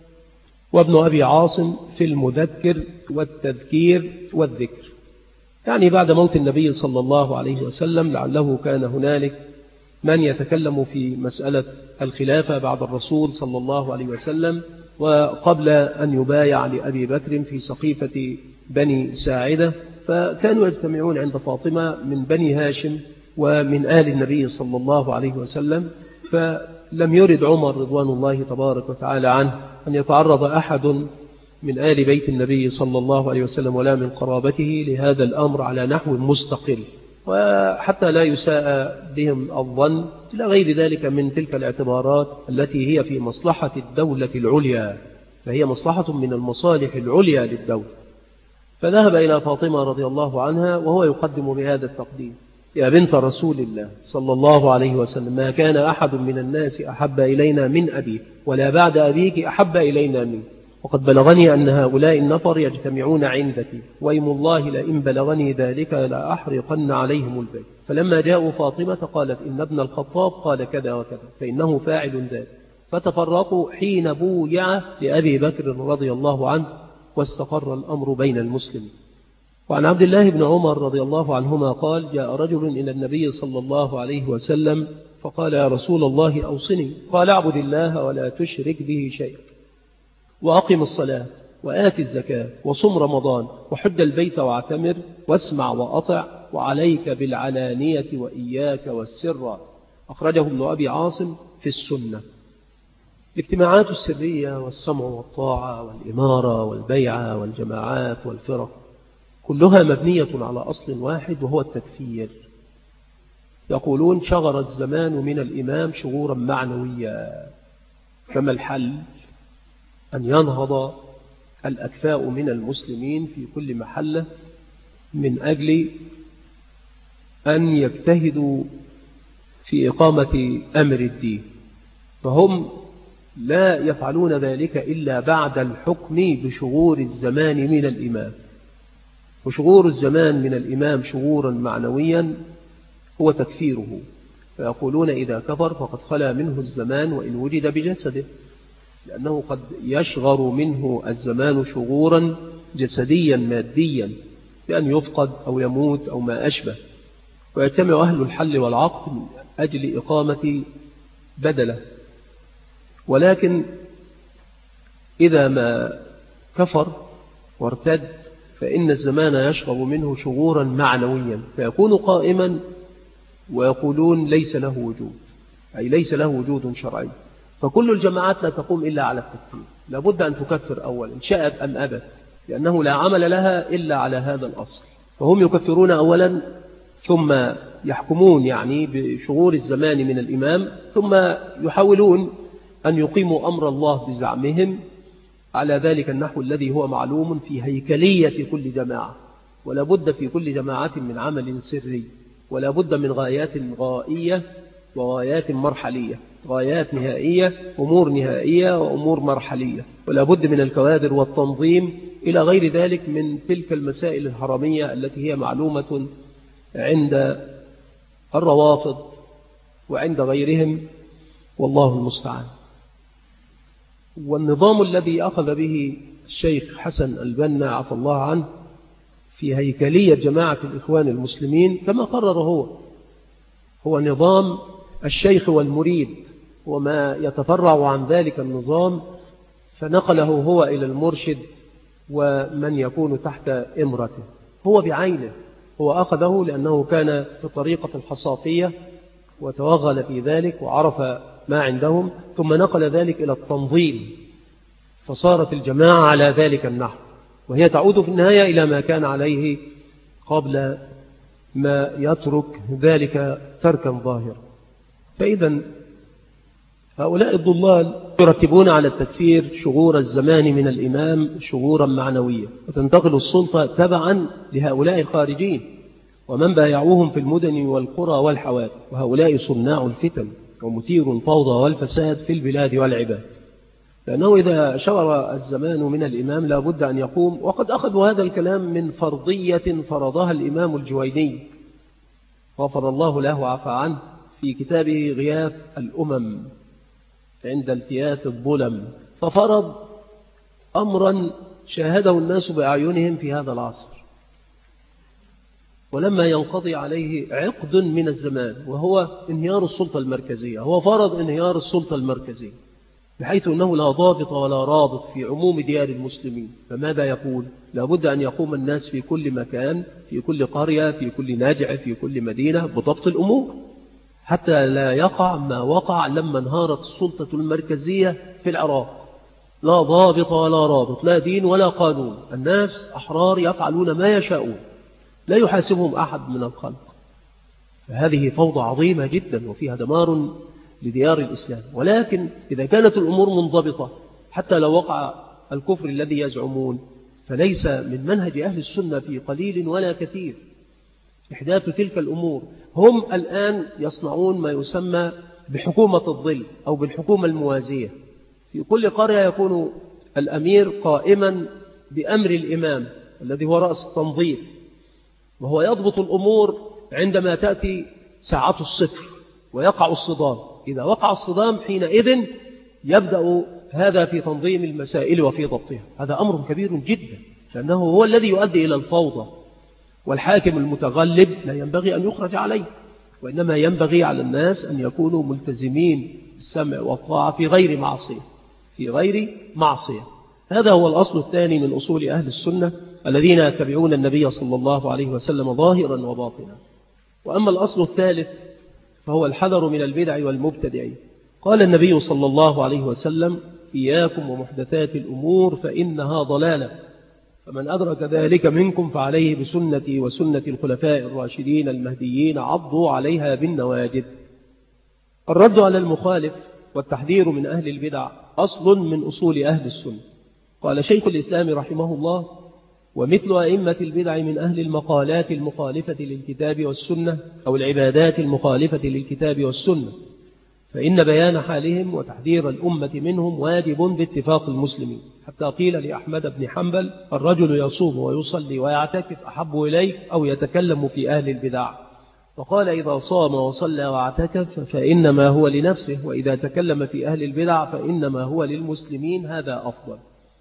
وابن أبي عاصم في المذكر والتذكير والذكر، يعني بعد موت النبي صلى الله عليه وسلم، لعله كان هنالك من يتكلم في مسألة الخلافة بعد الرسول صلى الله عليه وسلم، وقبل أن يبايع لأبي بكر في سقيفة بني ساعدة، فكانوا يجتمعون عند فاطمة من بني هاشم ومن آل النبي صلى الله عليه وسلم. فلم يرد عمر رضوان الله تبارك وتعالى عنه أن يتعرض أحد من آل بيت النبي صلى الله عليه وسلم ولا من قرابته لهذا الأمر على نحو مستقل، وحتى لا يساء بهم الظن إلى غير ذلك من تلك الاعتبارات التي هي في مصلحة الدولة العليا، فهي مصلحة من المصالح العليا للدولة. فذهب إلى فاطمة رضي الله عنها وهو يقدم بهذا التقديم: يا بنت رسول الله صلى الله عليه وسلم، ما كان أحد من الناس أحب إلينا من أبيك، ولا بعد أبيك أحب إلينا منك، وقد بلغني أن هؤلاء النفر يجتمعون عندك، وإيم الله لئن بلغني ذلك لأحرقن عليهم البيت. فلما جاءوا فاطمة قالت إن ابن الخطاب قال كذا وكذا فإنه فاعل ذلك، فتفرقوا حين بويع لأبي بكر رضي الله عنه، واستقر الأمر بين المسلمين. وعن عبد الله بن عمر رضي الله عنهما قال: جاء رجل إلى النبي صلى الله عليه وسلم فقال: يا رسول الله أوصني. قال: اعبد الله ولا تشرك به شيئا، وأقم الصلاة، وآت الزكاة، وصم رمضان، وحج البيت واعتمر، واسمع وأطع، وعليك بالعلانية وإياك والسر. أخرجه ابن أبي عاصم في السنة. الاجتماعات السرية والسمع والطاعة والإمارة والبيعة والجماعات والفرق كلها مبنية على أصل واحد، وهو التكفير. يقولون: شغر الزمان من الإمام شغورا معنويا، فما الحل؟ أن ينهض الأكفاء من المسلمين في كل محلة من أجل أن يجتهدوا في إقامة أمر الدين، فهم لا يفعلون ذلك إلا بعد الحكم بشغور الزمان من الإمام. وشغور الزمان من الإمام شغورا معنويا هو تكفيره، فيقولون: إذا كفر فقد خلا منه الزمان وإن وجد بجسده، لأنه قد يشغر منه الزمان شغورا جسديا ماديا بأن يفقد أو يموت أو ما أشبه، ويجتمع أهل الحل والعقد من أجل إقامة بدله. ولكن إذا ما كفر وارتد فإن الزمان يشغر منه شغورا معنويا، فيكون قائما ويقولون ليس له وجود، أي ليس له وجود شرعي. فكل الجماعات لا تقوم إلا على التكفير، لابد أن تكفر أولا شاءت أم أبت، لأنه لا عمل لها إلا على هذا الأصل. فهم يكفرون أولا ثم يحكمون يعني بشغور الزمان من الإمام، ثم يحاولون أن يقيموا أمر الله بزعمهم على ذلك النحو الذي هو معلوم في هيكلية كل جماعة. ولا بد في كل جماعة من عمل سري، ولا بد من غايات غائية وغايات مرحلية، غايات نهائية، أمور نهائية وأمور مرحلية، ولا بد من الكوادر والتنظيم إلى غير ذلك من تلك المسائل الهرمية التي هي معلومة عند الروافض وعند غيرهم، والله المستعان. والنظام الذي أخذ به الشيخ حسن البنا عفى الله عنه في هيكلية جماعة الإخوان المسلمين كما قرر هو هو نظام الشيخ والمريد وما يتفرع عن ذلك النظام، فنقله هو إلى المرشد ومن يكون تحت إمرته. هو بعينه هو أخذه لأنه كان في طريقة الحصافية وتوغل في ذلك وعرف ما عندهم، ثم نقل ذلك إلى التنظيم، فصارت الجماعة على ذلك النحو، وهي تعود في النهاية إلى ما كان عليه قبل ما يترك ذلك تركا ظاهرا. فإذا هؤلاء الضلال يرتبون على التكفير شغور الزمان من الإمام شغورا معنويا، وتنتقل السلطة تبعا لهؤلاء الخارجين ومن بايعوهم في المدن والقرى والحوادث، وهؤلاء صناع الفتن ومثير الفوضى والفساد في البلاد والعباد، لأنه إذا شغر الزمان من الإمام لا بد أن يقوم. وقد أخذوا هذا الكلام من فرضية فرضها الإمام الجويني غفر الله له وعفى عنه في كتابه غياث الأمم عند التياث الظلم، ففرض أمرا شاهده الناس بأعينهم في هذا العصر، ولما ينقضي عليه عقد من الزمان وهو انهيار السلطة المركزية، هو فرض انهيار السلطة المركزية بحيث أنه لا ضابط ولا رابط في عموم ديار المسلمين. فماذا يقول؟ لابد أن يقوم الناس في كل مكان، في كل قرية، في كل ناجع، في كل مدينة بضبط الأمور، حتى لا يقع ما وقع لما انهارت السلطة المركزية في العراق. لا ضابط ولا رابط، لا دين ولا قانون، الناس أحرار يفعلون ما يشاءون، لا يحاسبهم أحد من الخلق. فهذه فوضى عظيمة جدا وفيها دمار لديار الإسلام. ولكن إذا كانت الأمور منضبطة حتى لو وقع الكفر الذي يزعمون، فليس من منهج أهل السنة في قليل ولا كثير إحداث تلك الأمور. هم الآن يصنعون ما يسمى بحكومة الظل أو بالحكومة الموازية. في كل قرية يكون الأمير قائما بأمر الإمام الذي هو رأس التنظيم، وهو يضبط الأمور عندما تأتي ساعة الصفر ويقع الصدام. إذا وقع الصدام حينئذ يبدأ هذا في تنظيم المسائل وفي ضبطها. هذا أمر كبير جدا، لأنه هو الذي يؤدي إلى الفوضى. والحاكم المتغلب لا ينبغي أن يخرج عليه، وإنما ينبغي على الناس أن يكونوا ملتزمين بالسمع والطاعة في غير معصية في غير معصية. هذا هو الأصل الثاني من أصول أهل السنة الذين يتبعون النبي صلى الله عليه وسلم ظاهرا وباطنا. وأما الأصل الثالث فهو الحذر من البدع والمبتدعين. قال النبي صلى الله عليه وسلم: إياكم ومحدثات الأمور فإنها ضلالة، فمن أدرك ذلك منكم فعليه بسنتي وسنة الخلفاء الراشدين المهديين عضوا عليها بالنواجذ. الرد على المخالف والتحذير من أهل البدع أصل من أصول أهل السنة. قال شيخ الإسلام رحمه الله: ومثل أئمة البدع من أهل المقالات المخالفة للكتاب والسنة أو العبادات المخالفة للكتاب والسنة، فإن بيان حالهم وتحذير الأمة منهم واجب باتفاق المسلمين. حتى قيل لأحمد بن حنبل: الرجل يصوم ويصلي ويعتكف أحب إليك أو يتكلم في أهل البدع؟ فقال: إذا صام وصلى واعتكف فإنما هو لنفسه، وإذا تكلم في أهل البدع فإنما هو للمسلمين، هذا أفضل.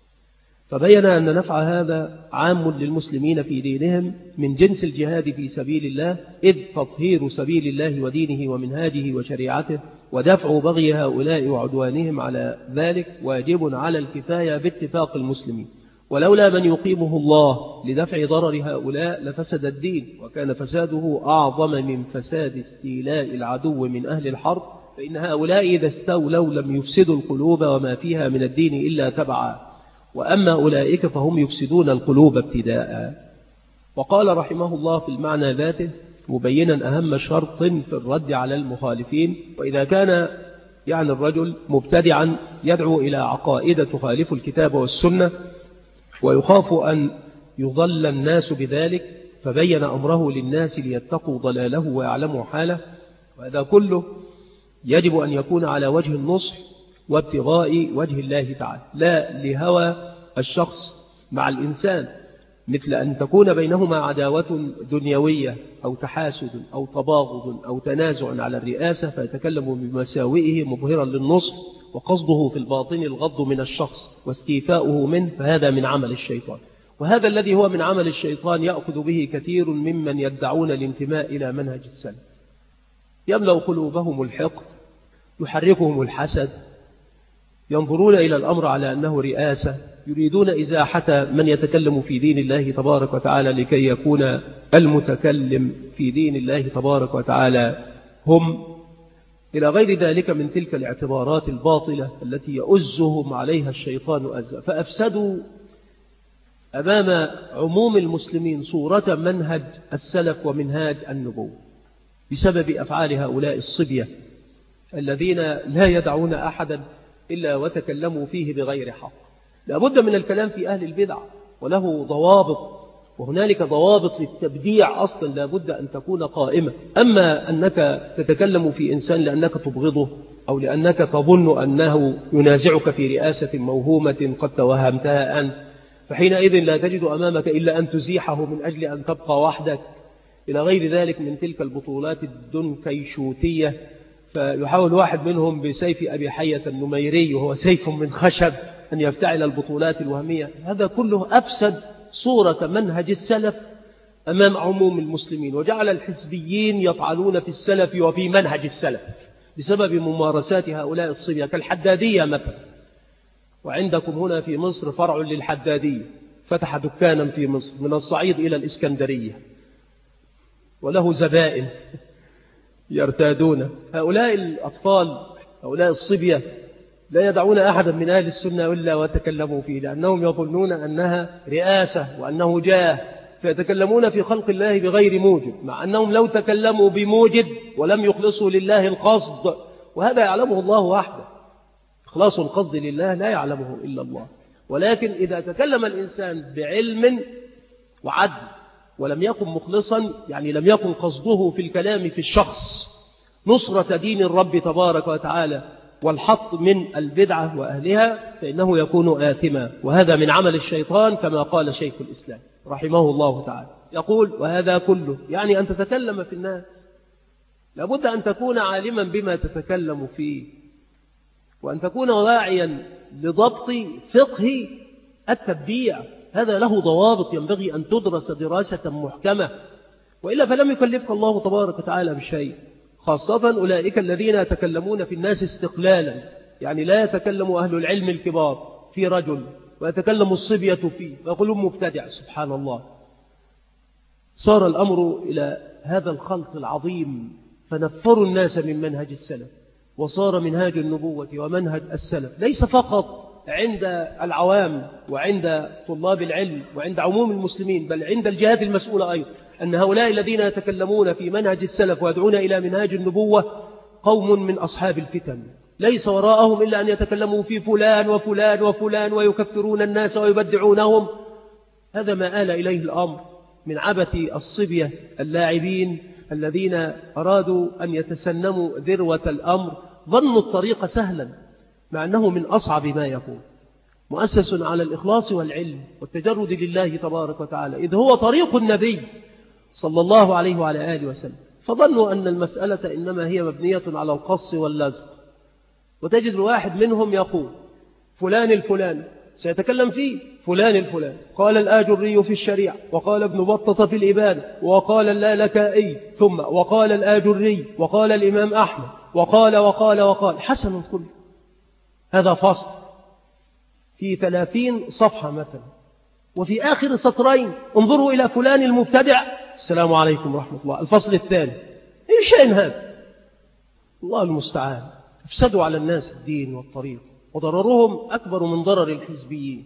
فبين أن نفع هذا عام للمسلمين في دينهم من جنس الجهاد في سبيل الله، إذ تطهير سبيل الله ودينه ومنهاجه وشريعته ودفع بغي هؤلاء وعدوانهم على ذلك واجب على الكفاية باتفاق المسلمين، ولولا من يقيمه الله لدفع ضرر هؤلاء لفسد الدين، وكان فساده أعظم من فساد استيلاء العدو من أهل الحرب، فإن هؤلاء إذا استولوا لم يفسدوا القلوب وما فيها من الدين إلا تبعا، وأما أولئك فهم يفسدون القلوب ابتداء. وقال رحمه الله في المعنى ذاته مبينا أهم شرط في الرد على المخالفين: وإذا كان يعني الرجل مبتدعا يدعو إلى عقائد تخالف الكتاب والسنة ويخاف أن يضل الناس بذلك، فبين أمره للناس ليتقوا ضلاله ويعلموا حاله. وهذا كله يجب أن يكون على وجه النصح وابتغاء وجه الله تعالى، لا لهوى الشخص مع الإنسان، مثل أن تكون بينهما عداوة دنيوية أو تحاسد أو تباغض أو تنازع على الرئاسة فيتكلم بمساوئه مظهرا للنصح، وقصده في الباطن الغض من الشخص واستيفاؤه منه، فهذا من عمل الشيطان. وهذا الذي هو من عمل الشيطان يأخذ به كثير ممن يدعون الانتماء إلى منهج السلف. يملأ قلوبهم الحقد، يحركهم الحسد، ينظرون إلى الأمر على أنه رئاسة، يريدون إزاحة من يتكلم في دين الله تبارك وتعالى لكي يكون المتكلم في دين الله تبارك وتعالى هم، إلى غير ذلك من تلك الاعتبارات الباطلة التي يؤزهم عليها الشيطان أزا. فأفسدوا أمام عموم المسلمين صورة منهج السلف ومنهاج النبوة بسبب أفعال هؤلاء الصبية الذين لا يدعون أحدا إلا وتكلموا فيه بغير حق. لابد من الكلام في أهل البدع وله ضوابط، وهنالك ضوابط للتبديع أصلا لابد أن تكون قائمة. أما أنك تتكلم في إنسان لأنك تبغضه أو لأنك تظن أنه ينازعك في رئاسة موهومة قد توهمتها أنت، فحينئذ لا تجد أمامك إلا أن تزيحه من أجل أن تبقى وحدك، إلى غير ذلك من تلك البطولات الدنكيشوتية. فيحاول واحد منهم بسيف أبي حية النميري وهو سيف من خشب أن يفتعل البطولات الوهمية. هذا كله أفسد صورة منهج السلف أمام عموم المسلمين، وجعل الحزبيين يطعنون في السلف وفي منهج السلف بسبب ممارسات هؤلاء الصبية كالحدادية مثلا. وعندكم هنا في مصر فرع للحدادية فتح دكانا في مصر من الصعيد إلى الإسكندرية وله زبائن يرتادون. هؤلاء الأطفال هؤلاء الصبية لا يدعون أحدا من أهل السنة إلا وتكلموا فيه، لأنهم يظنون أنها رئاسة وأنه جاه، فيتكلمون في خلق الله بغير موجب، مع أنهم لو تكلموا بموجب ولم يخلصوا لله القصد، وهذا يعلمه الله وحده. إخلاص القصد لله لا يعلمه إلا الله. ولكن إذا تكلم الإنسان بعلم وعدل ولم يكن مخلصا، يعني لم يكن قصده في الكلام في الشخص نصرة دين الرب تبارك وتعالى والحط من البدعة وأهلها، فإنه يكون آثما، وهذا من عمل الشيطان كما قال شيخ الإسلام رحمه الله تعالى. يقول: وهذا كله يعني أن تتكلم في الناس لابد أن تكون عالما بما تتكلم فيه، وأن تكون واعيا لضبط فقه التبديع، هذا له ضوابط ينبغي أن تدرس دراسة محكمة، وإلا فلم يكلفك الله تبارك وتعالى بشيء. خاصة أولئك الذين يتكلمون في الناس استقلالا، يعني لا يتكلم أهل العلم الكبار في رجل ويتكلم الصبية فيه ويقولون مبتدع. سبحان الله، صار الأمر إلى هذا الخلط العظيم، فنفروا الناس من منهج السلف، وصار منهاج النبوة ومنهج السلف ليس فقط عند العوام وعند طلاب العلم وعند عموم المسلمين، بل عند الجهات المسؤولة أيضا، أن هؤلاء الذين يتكلمون في منهج السلف ويدعون إلى منهاج النبوة قوم من أصحاب الفتن، ليس وراءهم إلا أن يتكلموا في فلان وفلان وفلان ويكفرون الناس ويبدعونهم. هذا ما آل إليه الأمر من عبث الصبية اللاعبين الذين أرادوا أن يتسنموا ذروة الأمر، ظنوا الطريق سهلا مع أنه من أصعب ما يكون، مؤسس على الإخلاص والعلم والتجرد لله تبارك وتعالى، إذ هو طريق النبي صلى الله عليه وعلى آله وسلم. فظنوا أن المسألة إنما هي مبنية على القص واللزق، وتجد الواحد منهم يقول: فلان الفلان سيتكلم فيه فلان الفلان، قال الآجري في الشريعة، وقال ابن بطة في الإبانة، وقال اللالكائي، ثم وقال الآجري، وقال الإمام أحمد، وقال وقال وقال. حسن كله، هذا فصل في ثلاثين صفحة مثلا، وفي آخر سطرين انظروا إلى فلان المبتدع، السلام عليكم ورحمة الله، الفصل الثاني. إيه شيء هذا؟ الله المستعان. افسدوا على الناس الدين والطريق، وضررهم أكبر من ضرر الحزبيين.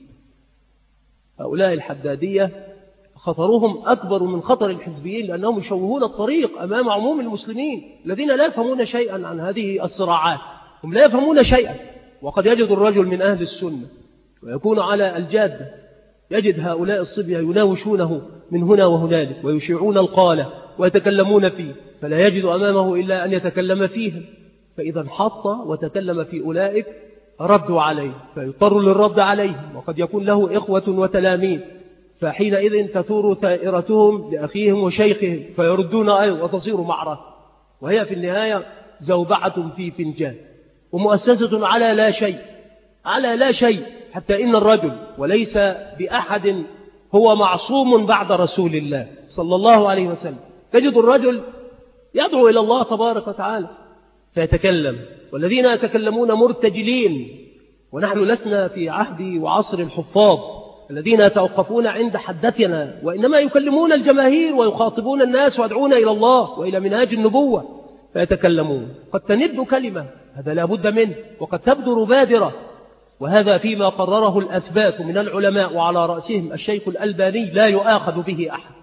هؤلاء الحدادية خطرهم أكبر من خطر الحزبيين، لأنهم يشوهون الطريق أمام عموم المسلمين الذين لا يفهمون شيئا عن هذه الصراعات، هم لا يفهمون شيئا. وقد يجد الرجل من أهل السنة ويكون على الجادة، يجد هؤلاء الصبية يناوشونه من هنا وهنالك ويشيعون القالة ويتكلمون فيه، فلا يجد أمامه إلا أن يتكلم فيهم، فإذا انحط وتكلم في أولئك ردوا عليه فيضطر للرد عليهم، وقد يكون له إخوة وتلاميذ، فحينئذ تثور ثائرتهم لأخيهم وشيخهم فيردون أيضا، وتصير معركة، وهي في النهاية زوبعة في فنجان، ومؤسسة على لا شيء، على لا شيء، حتى إن الرجل وليس بأحد هو معصوم بعد رسول الله صلى الله عليه وسلم، تجد الرجل يدعو إلى الله تبارك وتعالى فيتكلم، والذين يتكلمون مرتجلين، ونحن لسنا في عهد وعصر الحفاظ الذين يتوقفون عند حدثنا، وإنما يكلمون الجماهير ويخاطبون الناس ويدعون إلى الله وإلى منهاج النبوة فيتكلمون. قد تند كلمة، هذا لا بد منه، وقد تبدر بادرة، وهذا فيما قرره الأثبات من العلماء، وعلى رأسهم الشيخ الألباني لا يؤاخذ به أحد.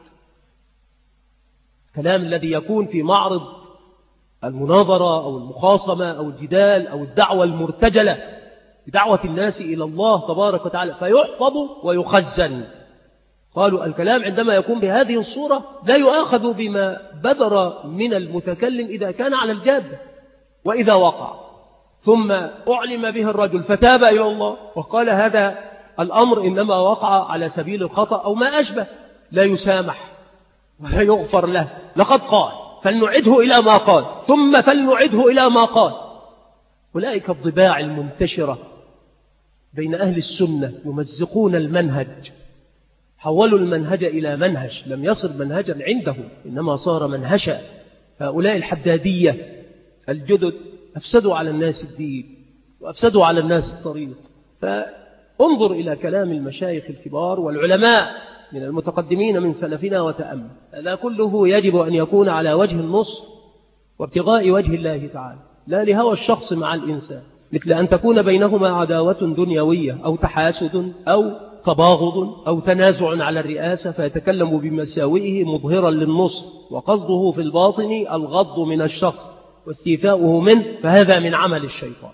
كلام الذي يكون في معرض المناظرة أو المخاصمة أو الجدال أو الدعوة المرتجلة بدعوة الناس إلى الله تبارك وتعالى فيحفظ ويخزن. قالوا الكلام عندما يكون بهذه الصورة لا يؤاخذ بما بدر من المتكلم إذا كان على الجادة، وإذا وقع ثم أعلم به الرجل فتاب إلى الله وقال هذا الأمر إنما وقع على سبيل الخطأ أو ما أشبه، لا يسامح ولا يغفر له، لقد قال فلنعده إلى ما قال ثم فلنعده إلى ما قال. أولئك الضباع المنتشرة بين أهل السنة يمزقون المنهج، حولوا المنهج إلى منهج لم يصر منهجا عنده، إنما صار منهشا. هؤلاء الحدادية الجدد أفسدوا على الناس الدين وأفسدوا على الناس الطريق، انظر إلى كلام المشايخ الكبار والعلماء من المتقدمين من سلفنا وتأمل. هذا كله يجب أن يكون على وجه النصر وابتغاء وجه الله تعالى، لا لهوى الشخص مع الإنسان، مثل أن تكون بينهما عداوة دنيوية أو تحاسد أو تباغض أو تنازع على الرئاسة فيتكلم بمساوئه مظهرا للنصر وقصده في الباطن الغض من الشخص واستيفاؤه منه، فهذا من عمل الشيطان.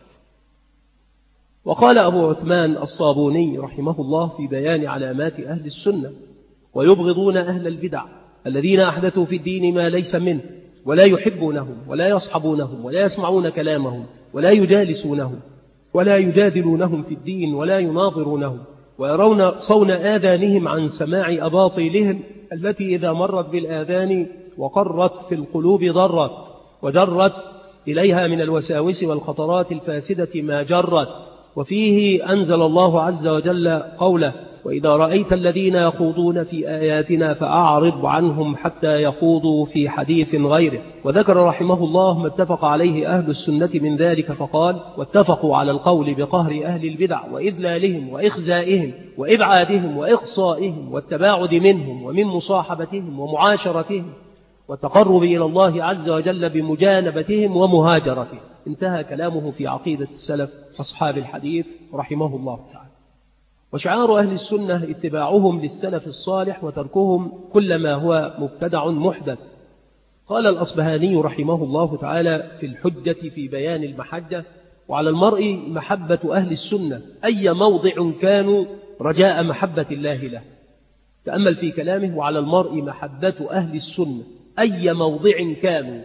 وقال أبو عثمان الصابوني رحمه الله في بيان علامات أهل السنة: ويبغضون أهل البدع الذين أحدثوا في الدين ما ليس منه، ولا يحبونهم ولا يصحبونهم ولا يسمعون كلامهم ولا يجالسونهم ولا يجادلونهم في الدين ولا يناظرونهم، ويرون صون آذانهم عن سماع أباطيلهم التي إذا مرت بالآذان وقرت في القلوب ضرت وجرت إليها من الوساوس والخطرات الفاسدة ما جرت. وفيه أنزل الله عز وجل قوله: وإذا رأيت الذين يخوضون في آياتنا فأعرض عنهم حتى يخوضوا في حديث غيره. وذكر رحمه الله ما اتفق عليه أهل السنة من ذلك فقال: واتفقوا على القول بقهر أهل البدع وإذلالهم وإخزائهم وإبعادهم وإخصائهم والتباعد منهم ومن مصاحبتهم ومعاشرتهم والتقرب إلى الله عز وجل بمجانبتهم ومهاجرتهم. انتهى كلامه في عقيدة السلف أصحاب الحديث رحمه الله تعالى. وشعار أهل السنة اتباعهم للسلف الصالح وتركهم كل ما هو مبتدع محدث. قال الأصبهاني رحمه الله تعالى في الحجة في بيان المحجة: وعلى المرء محبة أهل السنة أي موضع كانوا رجاء محبة الله له. تأمل في كلامه: وعلى المرء محبة أهل السنة أي موضع كانوا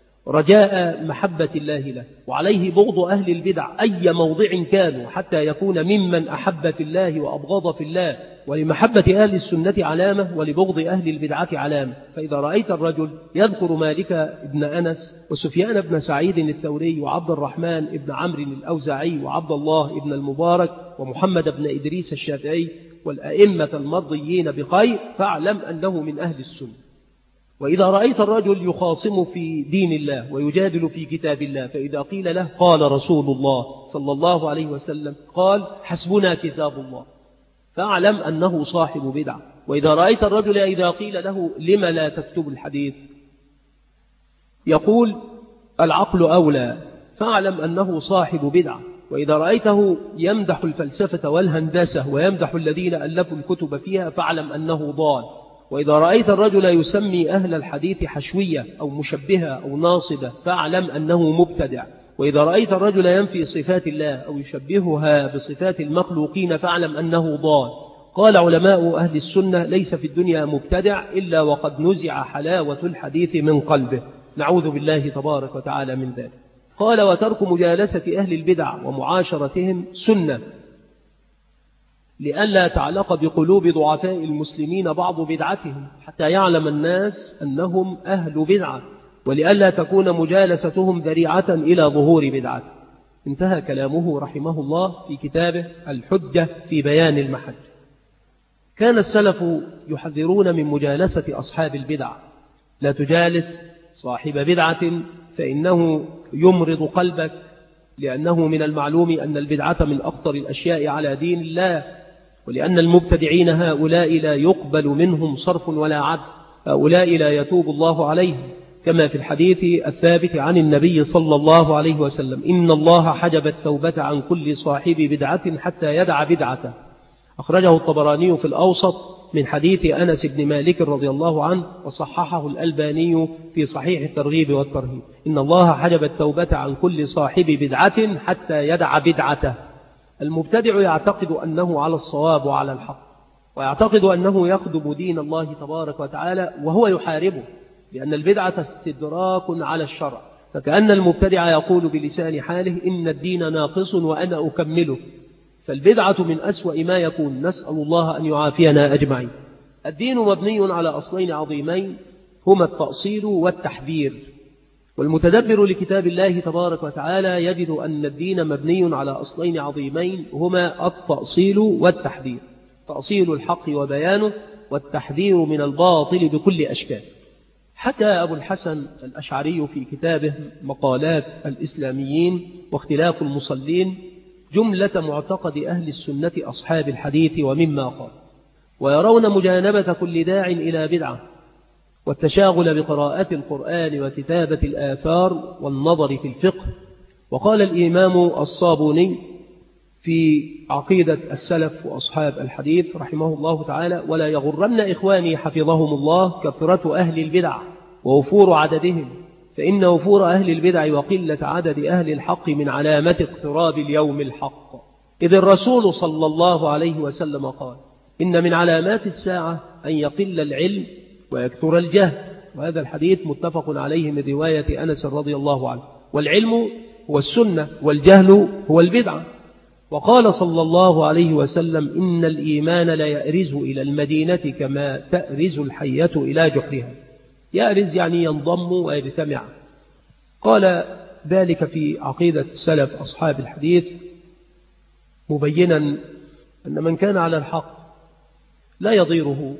رجاء محبة الله له، وعليه بغض أهل البدع أي موضع كانوا حتى يكون ممن أحب في الله وأبغض في الله. ولمحبة أهل السنة علامة ولبغض أهل البدعة علامة. فإذا رأيت الرجل يذكر مالك بن أنس وسفيان بن سعيد الثوري وعبد الرحمن بن عمرو الأوزاعي وعبد الله بن المبارك ومحمد بن إدريس الشافعي والأئمة المرضيين بخير فاعلم أنه من أهل السنة. وإذا رأيت الرجل يخاصم في دين الله ويجادل في كتاب الله فإذا قيل له قال رسول الله صلى الله عليه وسلم قال حسبنا كتاب الله فاعلم أنه صاحب بدعة. وإذا رأيت الرجل إذا قيل له لما لا تكتب الحديث يقول العقل أولى فاعلم أنه صاحب بدعة. وإذا رأيته يمدح الفلسفة والهندسة ويمدح الذين ألفوا الكتب فيها فاعلم أنه ضال. وإذا رأيت الرجل يسمي أهل الحديث حشوية أو مشبهة أو ناصبة فاعلم أنه مبتدع. وإذا رأيت الرجل ينفي صفات الله أو يشبهها بصفات المخلوقين فاعلم أنه ضال. قال علماء أهل السنة ليس في الدنيا مبتدع إلا وقد نزع حلاوة الحديث من قلبه، نعوذ بالله تبارك وتعالى من ذلك. قال وترك مجالسة أهل البدع ومعاشرتهم سنة لئلا تعلق بقلوب ضعفاء المسلمين بعض بدعتهم حتى يعلم الناس أنهم أهل بدعة، ولئلا تكون مجالستهم ذريعة إلى ظهور بدعة. انتهى كلامه رحمه الله في كتابه الحجة في بيان المحج. كان السلف يحذرون من مجالسة أصحاب البدع. لا تجالس صاحب بدعة فإنه يمرض قلبك، لأنه من المعلوم أن البدعة من أخطر الأشياء على دين الله، ولأن المبتدعين هؤلاء لا يقبل منهم صرف ولا عدل، هؤلاء لا يتوب الله عليهم، كما في الحديث الثابت عن النبي صلى الله عليه وسلم إن الله حجب التوبة عن كل صاحب بدعة حتى يدع بدعته. أخرجه الطبراني في الأوسط من حديث أنس بن مالك رضي الله عنه وصححه الألباني في صحيح الترغيب والترهيب. إن الله حجب التوبة عن كل صاحب بدعة حتى يدع بدعته. المبتدع يعتقد أنه على الصواب وعلى الحق، ويعتقد أنه يخدم دين الله تبارك وتعالى وهو يحاربه، لأن البدعة استدراك على الشرع. فكأن المبتدع يقول بلسان حاله إن الدين ناقص وأنا أكمله. فالبدعة من أسوأ ما يكون، نسأل الله أن يعافينا أجمعين. الدين مبني على أصلين عظيمين هما التأصيل والتحذير، والمتدبر لكتاب الله تبارك وتعالى يجد أن الدين مبني على أصلين عظيمين هما التأصيل والتحذير، تأصيل الحق وبيانه، والتحذير من الباطل بكل أشكال. حتى أبو الحسن الأشعري في كتابه مقالات الإسلاميين واختلاف المصلين جملة معتقد أهل السنة أصحاب الحديث ومما قال، ويرون مجانبة كل داع إلى بدعة، والتشاغل بقراءة القرآن وكتابة الآثار والنظر في الفقه. وقال الإمام الصابوني في عقيدة السلف وأصحاب الحديث رحمه الله تعالى: ولا يغرن إخواني حفظهم الله كثرة أهل البدع ووفور عددهم، فإن وفور أهل البدع وقلة عدد أهل الحق من علامة اقتراب اليوم الحق. إذ الرسول صلى الله عليه وسلم قال: إن من علامات الساعة أن يقل العلم ويكثر الجهل. وهذا الحديث متفق عليه من رواية أنس رضي الله عنه. والعلم هو السنة والجهل هو البدعة. وقال صلى الله عليه وسلم: إن الإيمان لا يأرز إلى المدينة كما تأرز الحية إلى جحرها. يأرز يعني ينضم ويجتمع. قال ذلك في عقيدة السلف أصحاب الحديث، مبينا أن من كان على الحق لا يضيره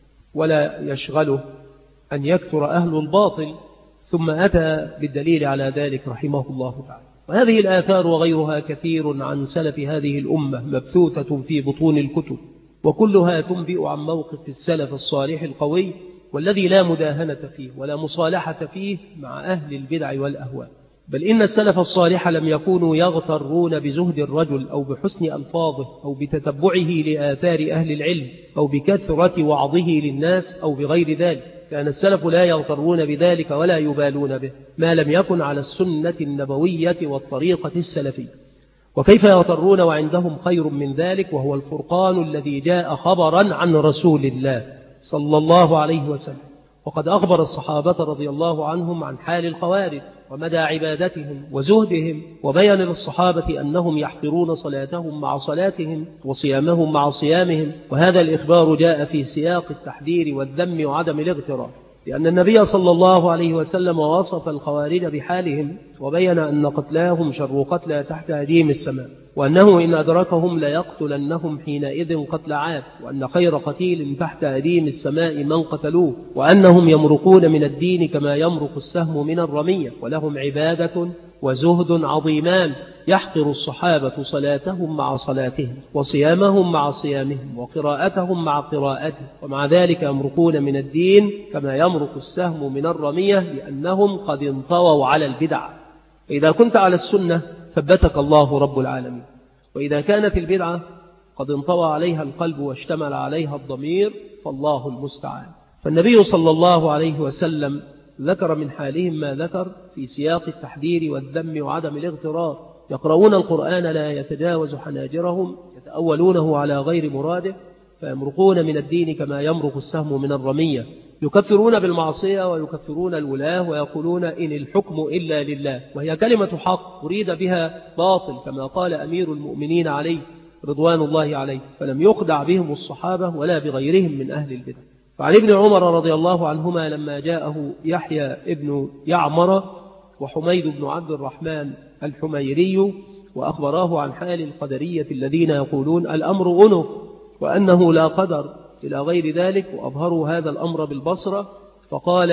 ولا يشغله أن يكثر أهل الباطل، ثم أتى بالدليل على ذلك رحمه الله تعالى. وهذه الآثار وغيرها كثير عن سلف هذه الأمة مبثوثة في بطون الكتب، وكلها تنبئ عن موقف السلف الصالح القوي، والذي لا مداهنة فيه ولا مصالحة فيه مع أهل البدع والأهواء. بل إن السلف الصالح لم يكونوا يغترون بزهد الرجل أو بحسن ألفاظه أو بتتبعه لآثار أهل العلم أو بكثرة وعظه للناس أو بغير ذلك. كان السلف لا يغترون بذلك ولا يبالون به ما لم يكن على السنة النبوية والطريقة السلفية. وكيف يغترون وعندهم خير من ذلك، وهو الفرقان الذي جاء خبرا عن رسول الله صلى الله عليه وسلم. وقد أخبر الصحابة رضي الله عنهم عن حال الخوارج ومدى عبادتهم وزهدهم، وبين للصحابة أنهم يحقرون صلاتهم مع صلاتهم وصيامهم مع صيامهم. وهذا الإخبار جاء في سياق التحذير والذم وعدم الاغترار، لأن النبي صلى الله عليه وسلم وصف الخوارج بحالهم، وبين أن قتلاهم شر قتلى تحت هديم السماء، وأنه إن أدركهم ليقتلنهم حينئذ قتل عاد، وأن خير قتيل تحت هديم السماء من قتلوه، وأنهم يمرقون من الدين كما يمرق السهم من الرمية، ولهم عبادة وزهد عظيمان يحقر الصحابة صلاتهم مع صلاتهم وصيامهم مع صيامهم وقراءتهم مع قراءتهم، ومع ذلك يمرقون من الدين كما يمرق السهم من الرمية، لأنهم قد انطووا على البدع. فإذا كنت على السنة ثبتك الله رب العالمين، وإذا كانت البدعة قد انطوى عليها القلب واشتمل عليها الضمير فالله المستعان. فالنبي صلى الله عليه وسلم ذكر من حالهم ما ذكر في سياق التحذير والذم وعدم الاغترار: يقرؤون القرآن لا يتجاوز حناجرهم، يتأولونه على غير مراده، فيمرقون من الدين كما يمرق السهم من الرمية، يكفرون بالمعصية ويكفرون الولاة، ويقولون إن الحكم إلا لله، وهي كلمة حق أريد بها باطل، كما قال أمير المؤمنين عليه رضوان الله عليه، فلم يخدع بهم الصحابة ولا بغيرهم من أهل البدع. فعن ابن عمر رضي الله عنهما لما جاءه يحيى ابن يعمر وحميد بن عبد الرحمن الحميري وأخبراه عن حال القدرية الذين يقولون الأمر أنف وأنه لا قدر إلى غير ذلك، وأظهروا هذا الأمر بالبصرة، فقال: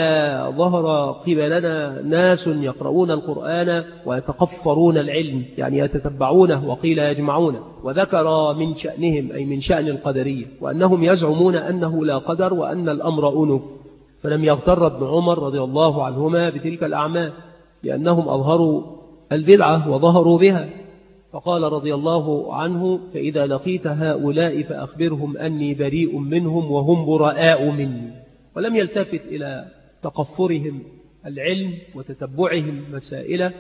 ظهر قبلنا ناس يقرؤون القرآن ويتقفرون العلم، يعني يتتبعونه، وقيل يجمعونه. وذكر من شأنهم أي من شأن القدرية، وأنهم يزعمون أنه لا قدر وأن الأمر أنف. فلم يغتر ابن عمر رضي الله عنهما بتلك الأعمال، لأنهم أظهروا البدعة وظهروا بها. فقال رضي الله عنه: فإذا لقيت هؤلاء فأخبرهم أني بريء منهم وهم براء مني. ولم يلتفت إلى تقفرهم العلم وتتبعهم مسائله،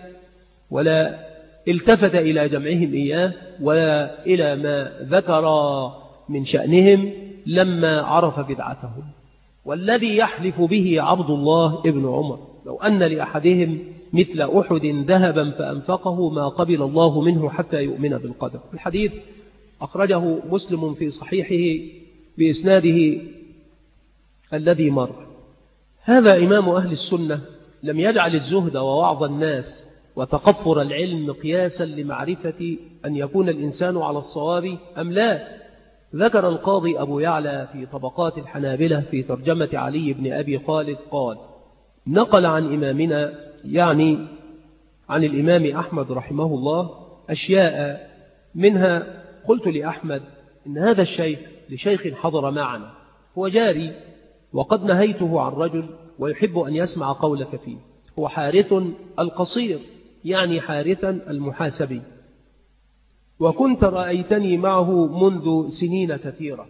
ولا التفت إلى جمعهم إياه، ولا إلى ما ذكر من شأنهم لما عرف بدعتهم. والذي يحلف به عبد الله ابن عمر: لو أن لأحدهم مثل أحد ذهبا فأنفقه ما قبل الله منه حتى يؤمن بالقدر. الحديث أخرجه مسلم في صحيحه بإسناده الذي مر. هذا إمام أهل السنة لم يجعل الزهد ووعظ الناس وتقفر العلم مقياسا لمعرفة أن يكون الإنسان على الصواب أم لا. ذكر القاضي أبو يعلى في طبقات الحنابلة في ترجمة علي بن أبي خالد قال: نقل عن إمامنا، يعني عن الإمام أحمد رحمه الله، أشياء منها قلت لأحمد إن هذا الشيخ لشيخ حضر معنا هو جاري وقد نهيته عن رجل ويحب أن يسمع قولك فيه، هو حارث القصير يعني حارثا المحاسبي، وكنت رأيتني معه منذ سنين كثيرة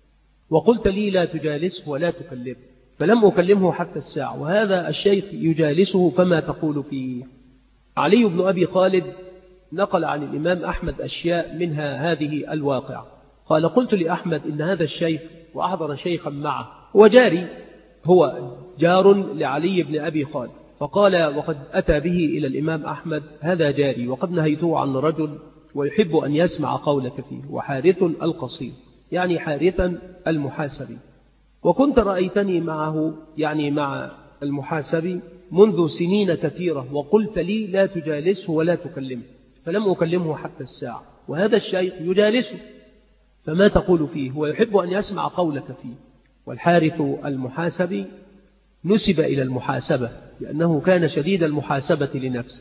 وقلت لي لا تجالسه ولا تكلمه، فلم أكلمه حتى الساعة، وهذا الشيخ يجالسه فما تقول فيه؟ علي بن أبي خالد نقل عن الإمام أحمد أشياء منها هذه الواقعة. قال قلت لأحمد إن هذا الشيخ وأحضر شيخا معه هو جاري، هو جار لعلي بن أبي خالد، فقال وقد أتى به إلى الإمام أحمد هذا جاري وقد نهيته عن رجل ويحب أن يسمع قولك فيه، وحارث القصير يعني حارثا المحاسبي، وكنت رأيتني معه يعني مع المحاسبي منذ سنين كثيرة وقلت لي لا تجالسه ولا تكلمه، فلم أكلمه حتى الساعة، وهذا الشيخ يجالسه فما تقول فيه؟ ويحب أن يسمع قولك فيه. والحارث المحاسبي نسب إلى المحاسبة لأنه كان شديد المحاسبة لنفسه،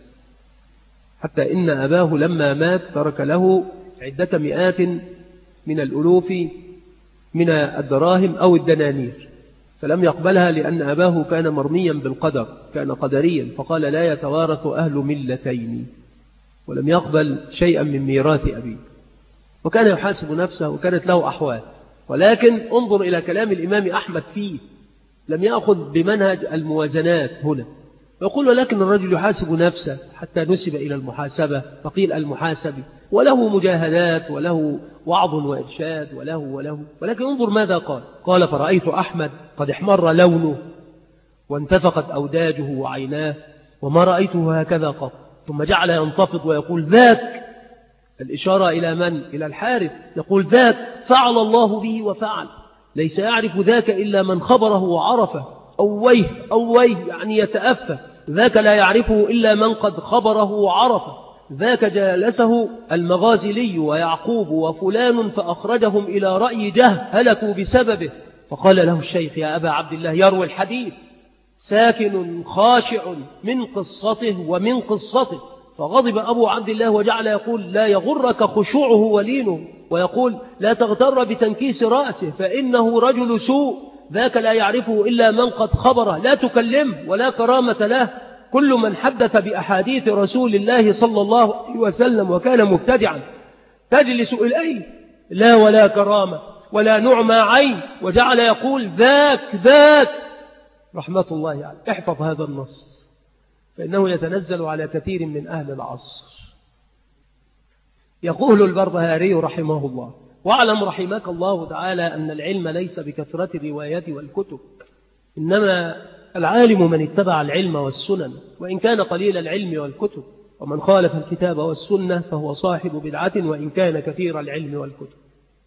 حتى إن أباه لما مات ترك له عدة مئات من الألوف من الدراهم أو الدنانير، فلم يقبلها لأن أباه كان مرميا بالقدر، كان قدريا، فقال لا يتوارث أهل ملتين، ولم يقبل شيئا من ميراث أبيه، وكان يحاسب نفسه وكانت له أحوال. ولكن انظر إلى كلام الإمام أحمد فيه، لم يأخذ بمنهج الموازنات هنا، يقول ولكن الرجل يحاسب نفسه حتى نسب إلى المحاسبة فقيل المحاسبي، وله مجاهدات وله وعظ وإرشاد وله وله ولكن انظر ماذا قال. قال فرأيت أحمد قد احمر لونه وانتفقت أوداجه وعيناه وما رأيته هكذا قط، ثم جعل ينتفض ويقول ذاك، الإشارة إلى من؟ إلى الحارث، يقول ذاك فعل الله به وفعل، ليس يعرف ذاك إلا من خبره وعرفه، أويه أويه يعني يتأفه، ذاك لا يعرفه إلا من قد خبره وعرفه، ذاك جالسه المغازلي ويعقوب وفلان فأخرجهم إلى رأي جهل هلكوا بسببه. فقال له الشيخ يا أبا عبد الله يروي الحديث ساكن خاشع من قصته ومن قصته، فغضب أبو عبد الله وجعل يقول لا يغرك خشوعه ولينه، ويقول لا تغتر بتنكيس رأسه فإنه رجل سوء، ذاك لا يعرفه إلا من قد خبره، لا تكلمه ولا كرامة له، كل من حدث بأحاديث رسول الله صلى الله عليه وسلم وكان مبتدعا تجلس إليه لا ولا كرامة ولا نعمى عين، وجعل يقول ذاك ذاك رحمة الله عليه يعني. احفظ هذا النص فإنه يتنزل على كثير من أهل العصر. يقول البربهاري رحمه الله واعلم رحمك الله تعالى أن العلم ليس بكثرة الروايات والكتب، إنما العالم من اتبع العلم والسنن، وإن كان قليل العلم والكتب، ومن خالف الكتاب والسنة فهو صاحب بدعة وإن كان كثير العلم والكتب.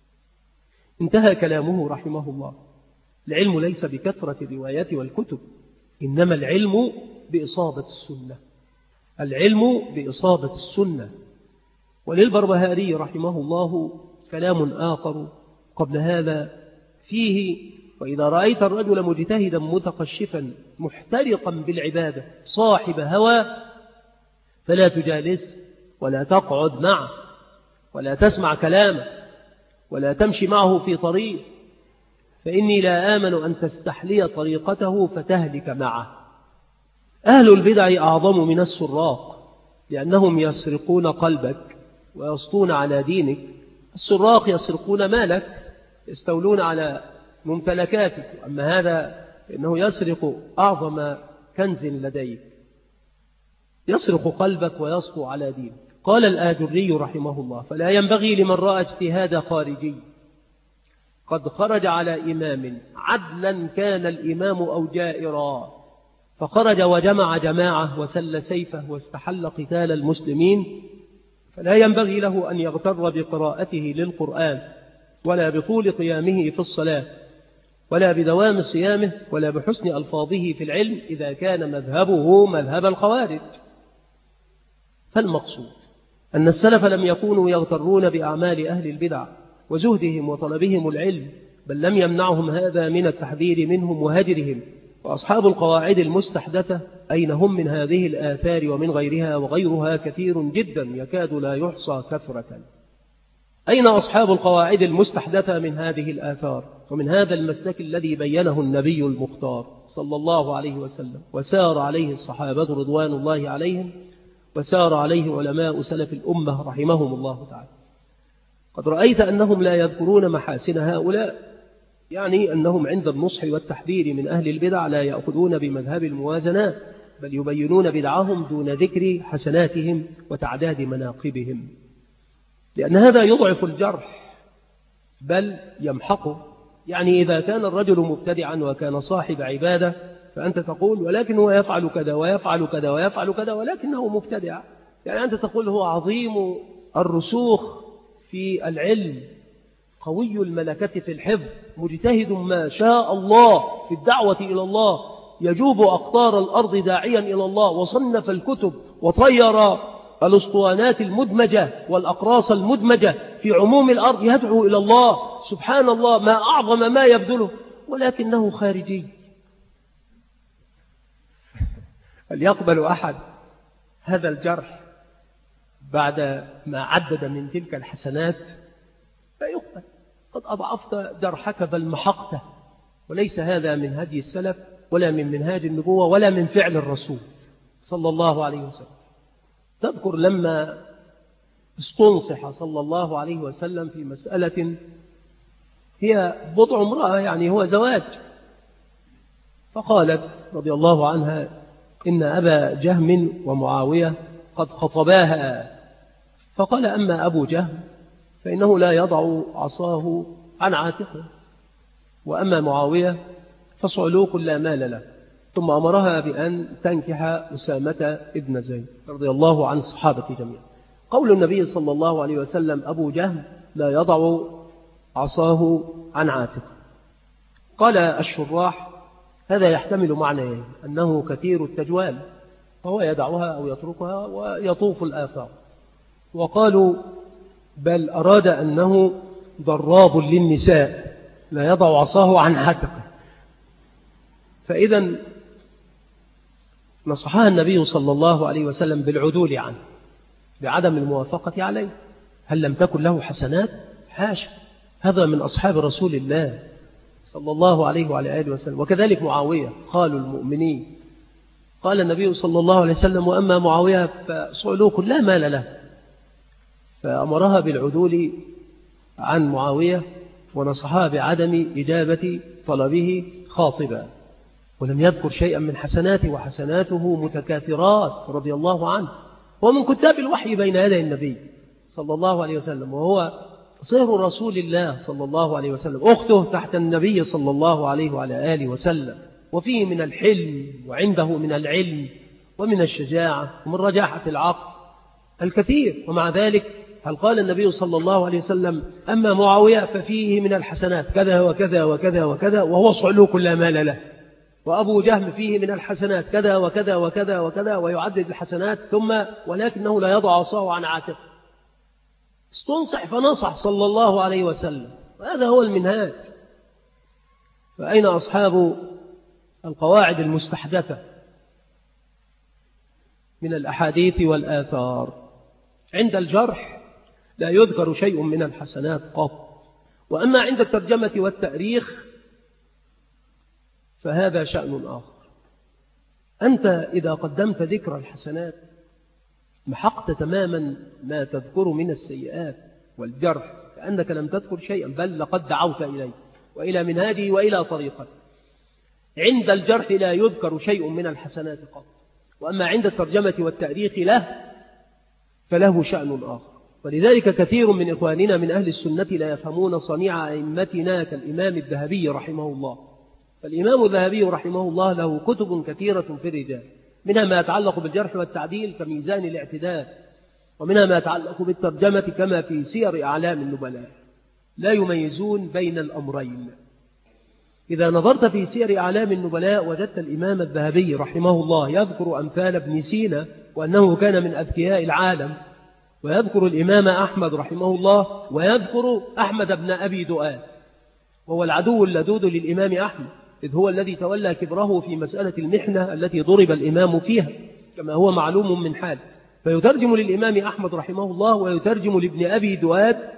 انتهى كلامه رحمه الله. العلم ليس بكثرة الروايات والكتب، إنما العلم بإصابة السنة، العلم بإصابة السنة. وللبربهاري رحمه الله كلام آخر قبل هذا فيه وإذا رأيت الرجل مجتهدا متقشفا محترقا بالعبادة صاحب هوى فلا تجالس ولا تقعد معه ولا تسمع كلامه ولا تمشي معه في طريق، فإني لا آمن أن تستحلي طريقته فتهلك معه. أهل البدع أعظم من السراق لأنهم يسرقون قلبك ويسطون على دينك. السراق يسرقون مالك يستولون على ممتلكاتك، أما هذا فإنه يسرق أعظم كنز لديك، يسرق قلبك ويسطو على دينك. قال الآجري رحمه الله فلا ينبغي لمن رأى اجتهاد خارجي قد خرج على إمام عدلا كان الإمام أو جائرا فخرج وجمع جماعة وسل سيفه واستحل قتال المسلمين، فلا ينبغي له أن يغتر بقراءته للقرآن ولا بطول قيامه في الصلاة ولا بدوام صيامه ولا بحسن ألفاظه في العلم إذا كان مذهبه مذهب الخوارج. فالمقصود أن السلف لم يكونوا يغترون بأعمال أهل البدع وزهدهم وطلبهم العلم، بل لم يمنعهم هذا من التحذير منهم وهجرهم. وأصحاب القواعد المستحدثة أين هم من هذه الآثار ومن غيرها، وغيرها كثير جدا يكاد لا يحصى كثرة. أين أصحاب القواعد المستحدثة من هذه الآثار ومن هذا المسلك الذي بينه النبي المختار صلى الله عليه وسلم وسار عليه الصحابة رضوان الله عليهم وسار عليه علماء سلف الأمة رحمهم الله تعالى؟ قد رأيت أنهم لا يذكرون محاسن هؤلاء، يعني أنهم عند النصح والتحذير من أهل البدع لا يأخذون بمذهب الموازنات، بل يبينون بدعهم دون ذكر حسناتهم وتعداد مناقبهم، لأن هذا يضعف الجرح بل يمحقه. يعني إذا كان الرجل مبتدعا وكان صاحب عبادة فأنت تقول ولكن هو يفعل كذا ويفعل كذا ويفعل كذا ولكنه مبتدع، يعني أنت تقول هو عظيم الرسوخ في العلم، قوي الملكة في الحفظ، مجتهد ما شاء الله في الدعوة إلى الله، يجوب أقطار الأرض داعيا إلى الله، وصنف الكتب وطير الأسطوانات المدمجة والأقراص المدمجة في عموم الأرض، يدعو إلى الله، سبحان الله ما أعظم ما يبذله، ولكنه خارجي. هل يقبل أحد هذا الجرح بعد ما عدد من تلك الحسنات؟ لا يقبل. قد أضعفت جرحك بل محقته، وليس هذا من هدي السلف ولا من منهاج النبوة ولا من فعل الرسول صلى الله عليه وسلم. تذكر لما استنصح صلى الله عليه وسلم في مسألة هي بضع امرأة، يعني هو زواج، فقالت رضي الله عنها إن أبا جهم ومعاوية قد خطباها، فقال أما أبو جهم فإنه لا يضع عصاه عن عاتقه، وأما معاوية فصعلوك لا مال له. ثم أمرها بأن تنكح أسامة ابن زيد رضي الله عن الصحابة جميعا. قول النبي صلى الله عليه وسلم أبو جهم لا يضع عصاه عن عاتقه، قال الشراح هذا يحتمل معنى أنه كثير التجوال فهو يدعها أو يتركها ويطوف الآفاق، وقالوا بل أراد أنه ضراب للنساء لا يضع عصاه عن عاتقه. فإذا نصحها النبي صلى الله عليه وسلم بالعدول عنه بعدم الموافقة عليه. هل لم تكن له حسنات؟ حاشا، هذا من أصحاب رسول الله صلى الله عليه وعلى آله وسلم. وكذلك معاوية قالوا المؤمنين، قال النبي صلى الله عليه وسلم وأما معاوية فصعلوك لا مال له، فأمرها بالعدول عن معاوية ونصحها بعدم إجابة طلبه خاطبا، ولم يذكر شيئا من حسناته، وحسناته متكاثرات رضي الله عنه، ومن كتاب الوحي بين يدي النبي صلى الله عليه وسلم، وهو صهر رسول الله صلى الله عليه وسلم، أخته تحت النبي صلى الله عليه وعلى آله وسلم، وفيه من الحلم وعنده من العلم ومن الشجاعة ومن رجاحة العقل الكثير. ومع ذلك هل قال النبي صلى الله عليه وسلم أما معاوية ففيه من الحسنات كذا وكذا وكذا وكذا وهو صعلوك لا مال له، وأبو جهم فيه من الحسنات كذا وكذا وكذا وكذا، ويعدد الحسنات ثم ولكنه لا يضع عصاه عن عاتقه. استنصح فنصح صلى الله عليه وسلم، وهذا هو المنهاج. فأين أصحاب القواعد المستحدثة من الأحاديث والآثار؟ عند الجرح لا يذكر شيء من الحسنات قط، وأما عند الترجمة والتأريخ فهذا شأن آخر. أنت إذا قدمت ذكر الحسنات محقت تماما ما تذكر من السيئات والجرح، كأنك لم تذكر شيئا، بل لقد دعوت إليه وإلى منهاجه وإلى طريقته. عند الجرح لا يذكر شيء من الحسنات قط، وأما عند الترجمة والتأريخ له فله شأن آخر. ولذلك كثير من إخواننا من أهل السنة لا يفهمون صنيع أئمتنا كالإمام الذهبي رحمه الله. فالإمام الذهبي رحمه الله له كتب كثيرة في الرجال، منها ما يتعلق بالجرح والتعديل كميزان الاعتدال، ومنها ما يتعلق بالترجمة كما في سير أعلام النبلاء، لا يميزون بين الأمرين. إذا نظرت في سير أعلام النبلاء وجدت الإمام الذهبي رحمه الله يذكر أمثال ابن سينا وأنه كان من أذكياء العالم، ويذكر الإمام أحمد رحمه الله، ويذكر أحمد بن أبي دؤاد وهو العدو اللدود للإمام أحمد، إذ هو الذي تولى كبره في مسألة المحنة التي ضرب الإمام فيها كما هو معلوم من حال. فيترجم للإمام أحمد رحمه الله ويترجم لابن أبي دؤاد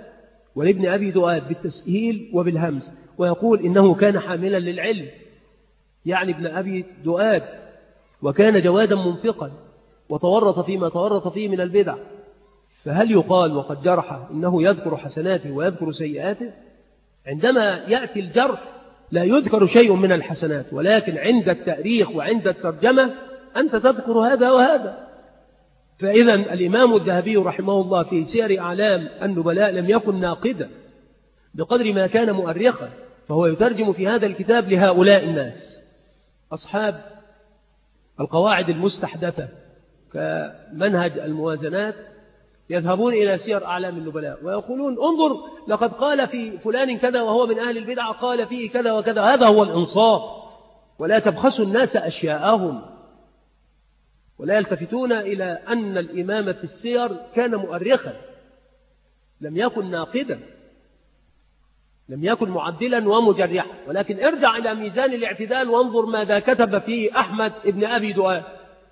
ولابن أبي دؤاد بالتسهيل وبالهمز، ويقول إنه كان حاملا للعلم، يعني ابن أبي دؤاد، وكان جوادا منفقا وتورط فيما تورط فيه من البدع. فهل يقال وقد جرح إنه يذكر حسناته ويذكر سيئاته؟ عندما يأتي الجرح لا يذكر شيء من الحسنات، ولكن عند التأريخ وعند الترجمة أنت تذكر هذا وهذا. فإذا الإمام الذهبي رحمه الله في سير أعلام النبلاء لم يكن ناقدا بقدر ما كان مؤرخا، فهو يترجم في هذا الكتاب لهؤلاء الناس أصحاب القواعد المستحدثة كمنهج الموازنات، يذهبون إلى سير أعلام النبلاء ويقولون انظر لقد قال في فلان كذا وهو من أهل البدع قال فيه كذا وكذا. هذا هو الإنصاف، ولا تبخسوا الناس أشياءهم، ولا يلتفتون إلى أن الإمام في السير كان مؤرخا، لم يكن ناقدا، لم يكن معدلا ومجرحا، ولكن ارجع إلى ميزان الاعتدال وانظر ماذا كتب فيه أحمد ابن أبي دؤاد.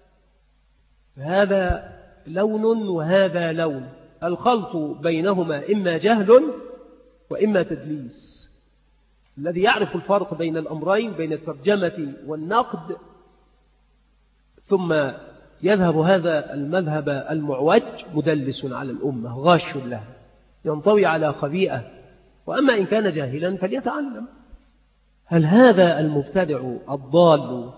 هذا لون وهذا لون، الخلط بينهما إما جهل وإما تدليس. الذي يعرف الفرق بين الأمرين بين الترجمة والنقد ثم يذهب هذا المذهب المعوج مدلس على الأمة غاش لها ينطوي على خبيئة. وأما إن كان جاهلا فليتعلم. هل هذا المبتدع الضال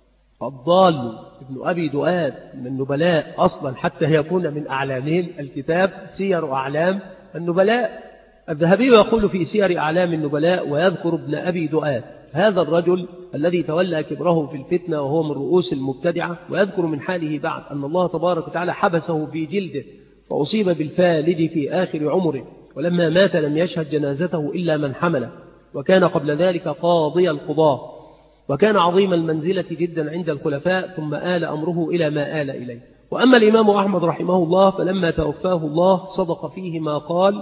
الضال ابن أبي دؤاد من النبلاء أصلا حتى يكون من أعلامين الكتاب سير أعلام النبلاء؟ الذهبي يقول في سير أعلام النبلاء ويذكر ابن أبي دؤاد هذا الرجل الذي تولى كبره في الفتنة وهو من رؤوس المبتدعة، ويذكر من حاله بعد أن الله تبارك وتعالى حبسه في جلده فأصيب بالفالج في آخر عمره، ولما مات لم يشهد جنازته إلا من حمله، وكان قبل ذلك قاضي القضاة، وكان عظيم المنزلة جدا عند الخلفاء، ثم آل أمره إلى ما آل إليه. وأما الإمام أحمد رحمه الله فلما توفاه الله صدق فيه ما قال،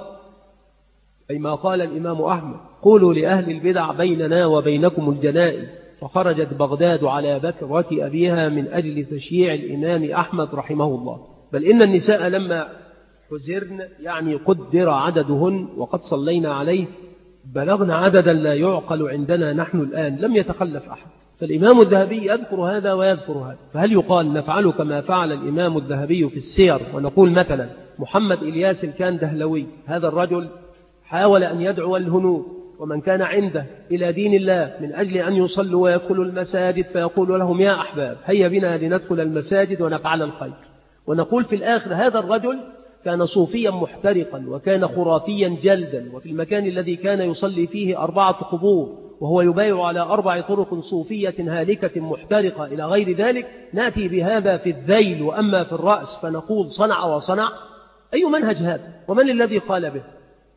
أي ما قال الإمام أحمد: قولوا لأهل البدع بيننا وبينكم الجنائز، فخرجت بغداد على بكرة أبيها من أجل تشييع الإمام أحمد رحمه الله. بل إن النساء لما حزرن يعني قدر عددهن وقد صلينا عليه بلغنا عددا لا يعقل عندنا نحن الآن، لم يتخلف أحد. فالإمام الذهبي يذكر هذا ويذكر هذا. فهل يقال نفعل كما فعل الإمام الذهبي في السير ونقول مثلا محمد إلياس الكندهلوي هذا الرجل حاول أن يدعو الهنود ومن كان عنده إلى دين الله من أجل أن يصلوا ويدخلوا المساجد، فيقول لهم: يا أحباب هيا بنا لندخل المساجد ونفعل الخير. ونقول في الآخر هذا الرجل كان صوفيا محترقا وكان خرافيا جلدا، وفي المكان الذي كان يصلي فيه أربعة قبور وهو يبايع على أربع طرق صوفية هالكة محترقة إلى غير ذلك، نأتي بهذا في الذيل. وأما في الرأس فنقول صنع وصنع. أي منهج هذا؟ ومن الذي قال به؟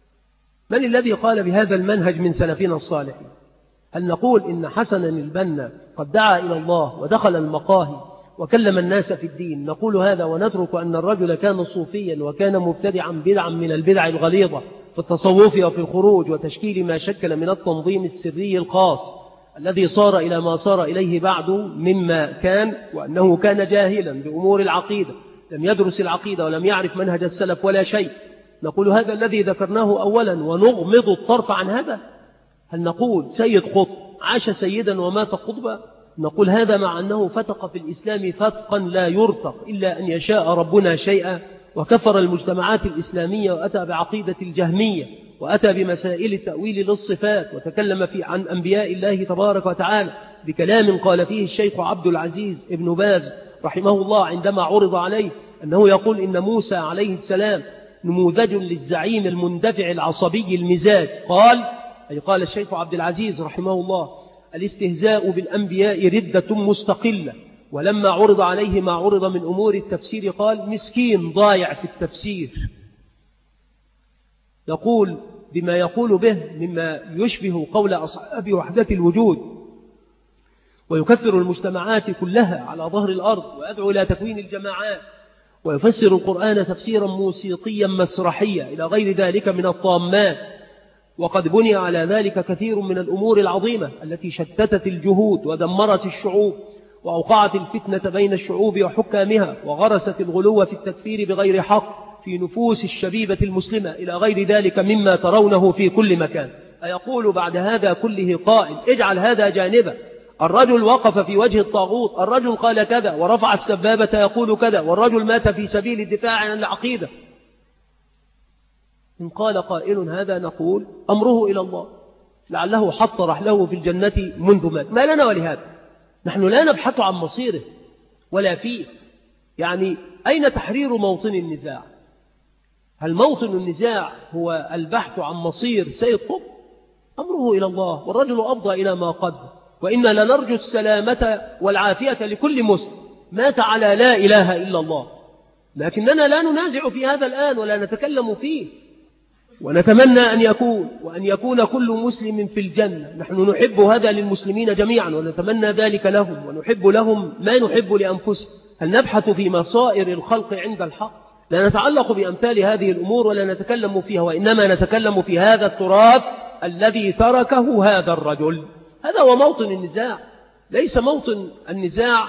من الذي قال بهذا المنهج من سلفنا الصالحين؟ هل نقول إن حسنا البنا قد دعا إلى الله ودخل المقاهي وكلم الناس في الدين، نقول هذا ونترك أن الرجل كان صوفيا وكان مبتدعا بدعا من البدع الغليظة في التصوف وفي الخروج وتشكيل ما شكل من التنظيم السري الخاص الذي صار إلى ما صار إليه بعد مما كان، وأنه كان جاهلا بأمور العقيدة، لم يدرس العقيدة ولم يعرف منهج السلف ولا شيء. نقول هذا الذي ذكرناه أولا ونغمض الطرف عن هذا. هل نقول سيد قطب عاش سيدا ومات قطبا؟ نقول هذا مع أنه فتق في الإسلام فتقا لا يرتق إلا أن يشاء ربنا شيئا، وكفر المجتمعات الإسلامية وأتى بعقيدة الجهمية وأتى بمسائل التأويل للصفات، وتكلم في عن أنبياء الله تبارك وتعالى بكلام قال فيه الشيخ عبد العزيز ابن باز رحمه الله عندما عرض عليه أنه يقول إن موسى عليه السلام نموذج للزعيم المندفع العصبي المزاج. قال أي قال الشيخ عبد العزيز رحمه الله: الاستهزاء بالأنبياء ردة مستقلة. ولما عرض عليه ما عرض من أمور التفسير قال: مسكين ضايع في التفسير، يقول بما يقول به مما يشبه قول أصحاب وحدة الوجود، ويكثر المجتمعات كلها على ظهر الأرض ويدعو إلى تكوين الجماعات، ويفسر القرآن تفسيرا موسيقيا مسرحيا إلى غير ذلك من الطامات. وقد بني على ذلك كثير من الأمور العظيمة التي شتتت الجهود ودمرت الشعوب وأوقعت الفتنة بين الشعوب وحكامها، وغرست الغلو في التكفير بغير حق في نفوس الشبيبة المسلمة إلى غير ذلك مما ترونه في كل مكان. أيقول بعد هذا كله قائل اجعل هذا جانبا، الرجل وقف في وجه الطاغوت، الرجل قال كذا ورفع السبابة يقول كذا، والرجل مات في سبيل الدفاع عن العقيدة. إن قال قائل هذا نقول أمره إلى الله، لعله حط رحله في الجنة منذ مات، ما لنا ولهذا؟ نحن لا نبحث عن مصيره ولا فيه. يعني أين تحرير موطن النزاع؟ هل موطن النزاع هو البحث عن مصير سيد قطب؟ أمره إلى الله، والرجل أفضى إلى ما قدم، وإنا لنرجو السلامة والعافية لكل مسلم مات على لا إله إلا الله، لكننا لا ننازع في هذا الآن ولا نتكلم فيه، ونتمنى أن يكون وأن يكون كل مسلم في الجنة. نحن نحب هذا للمسلمين جميعا ونتمنى ذلك لهم، ونحب لهم ما نحب لأنفسهم. هل نبحث في مصائر الخلق عند الحق؟ لا نتعلق بأمثال هذه الأمور ولا نتكلم فيها، وإنما نتكلم في هذا التراث الذي تركه هذا الرجل. هذا هو موطن النزاع، ليس موطن النزاع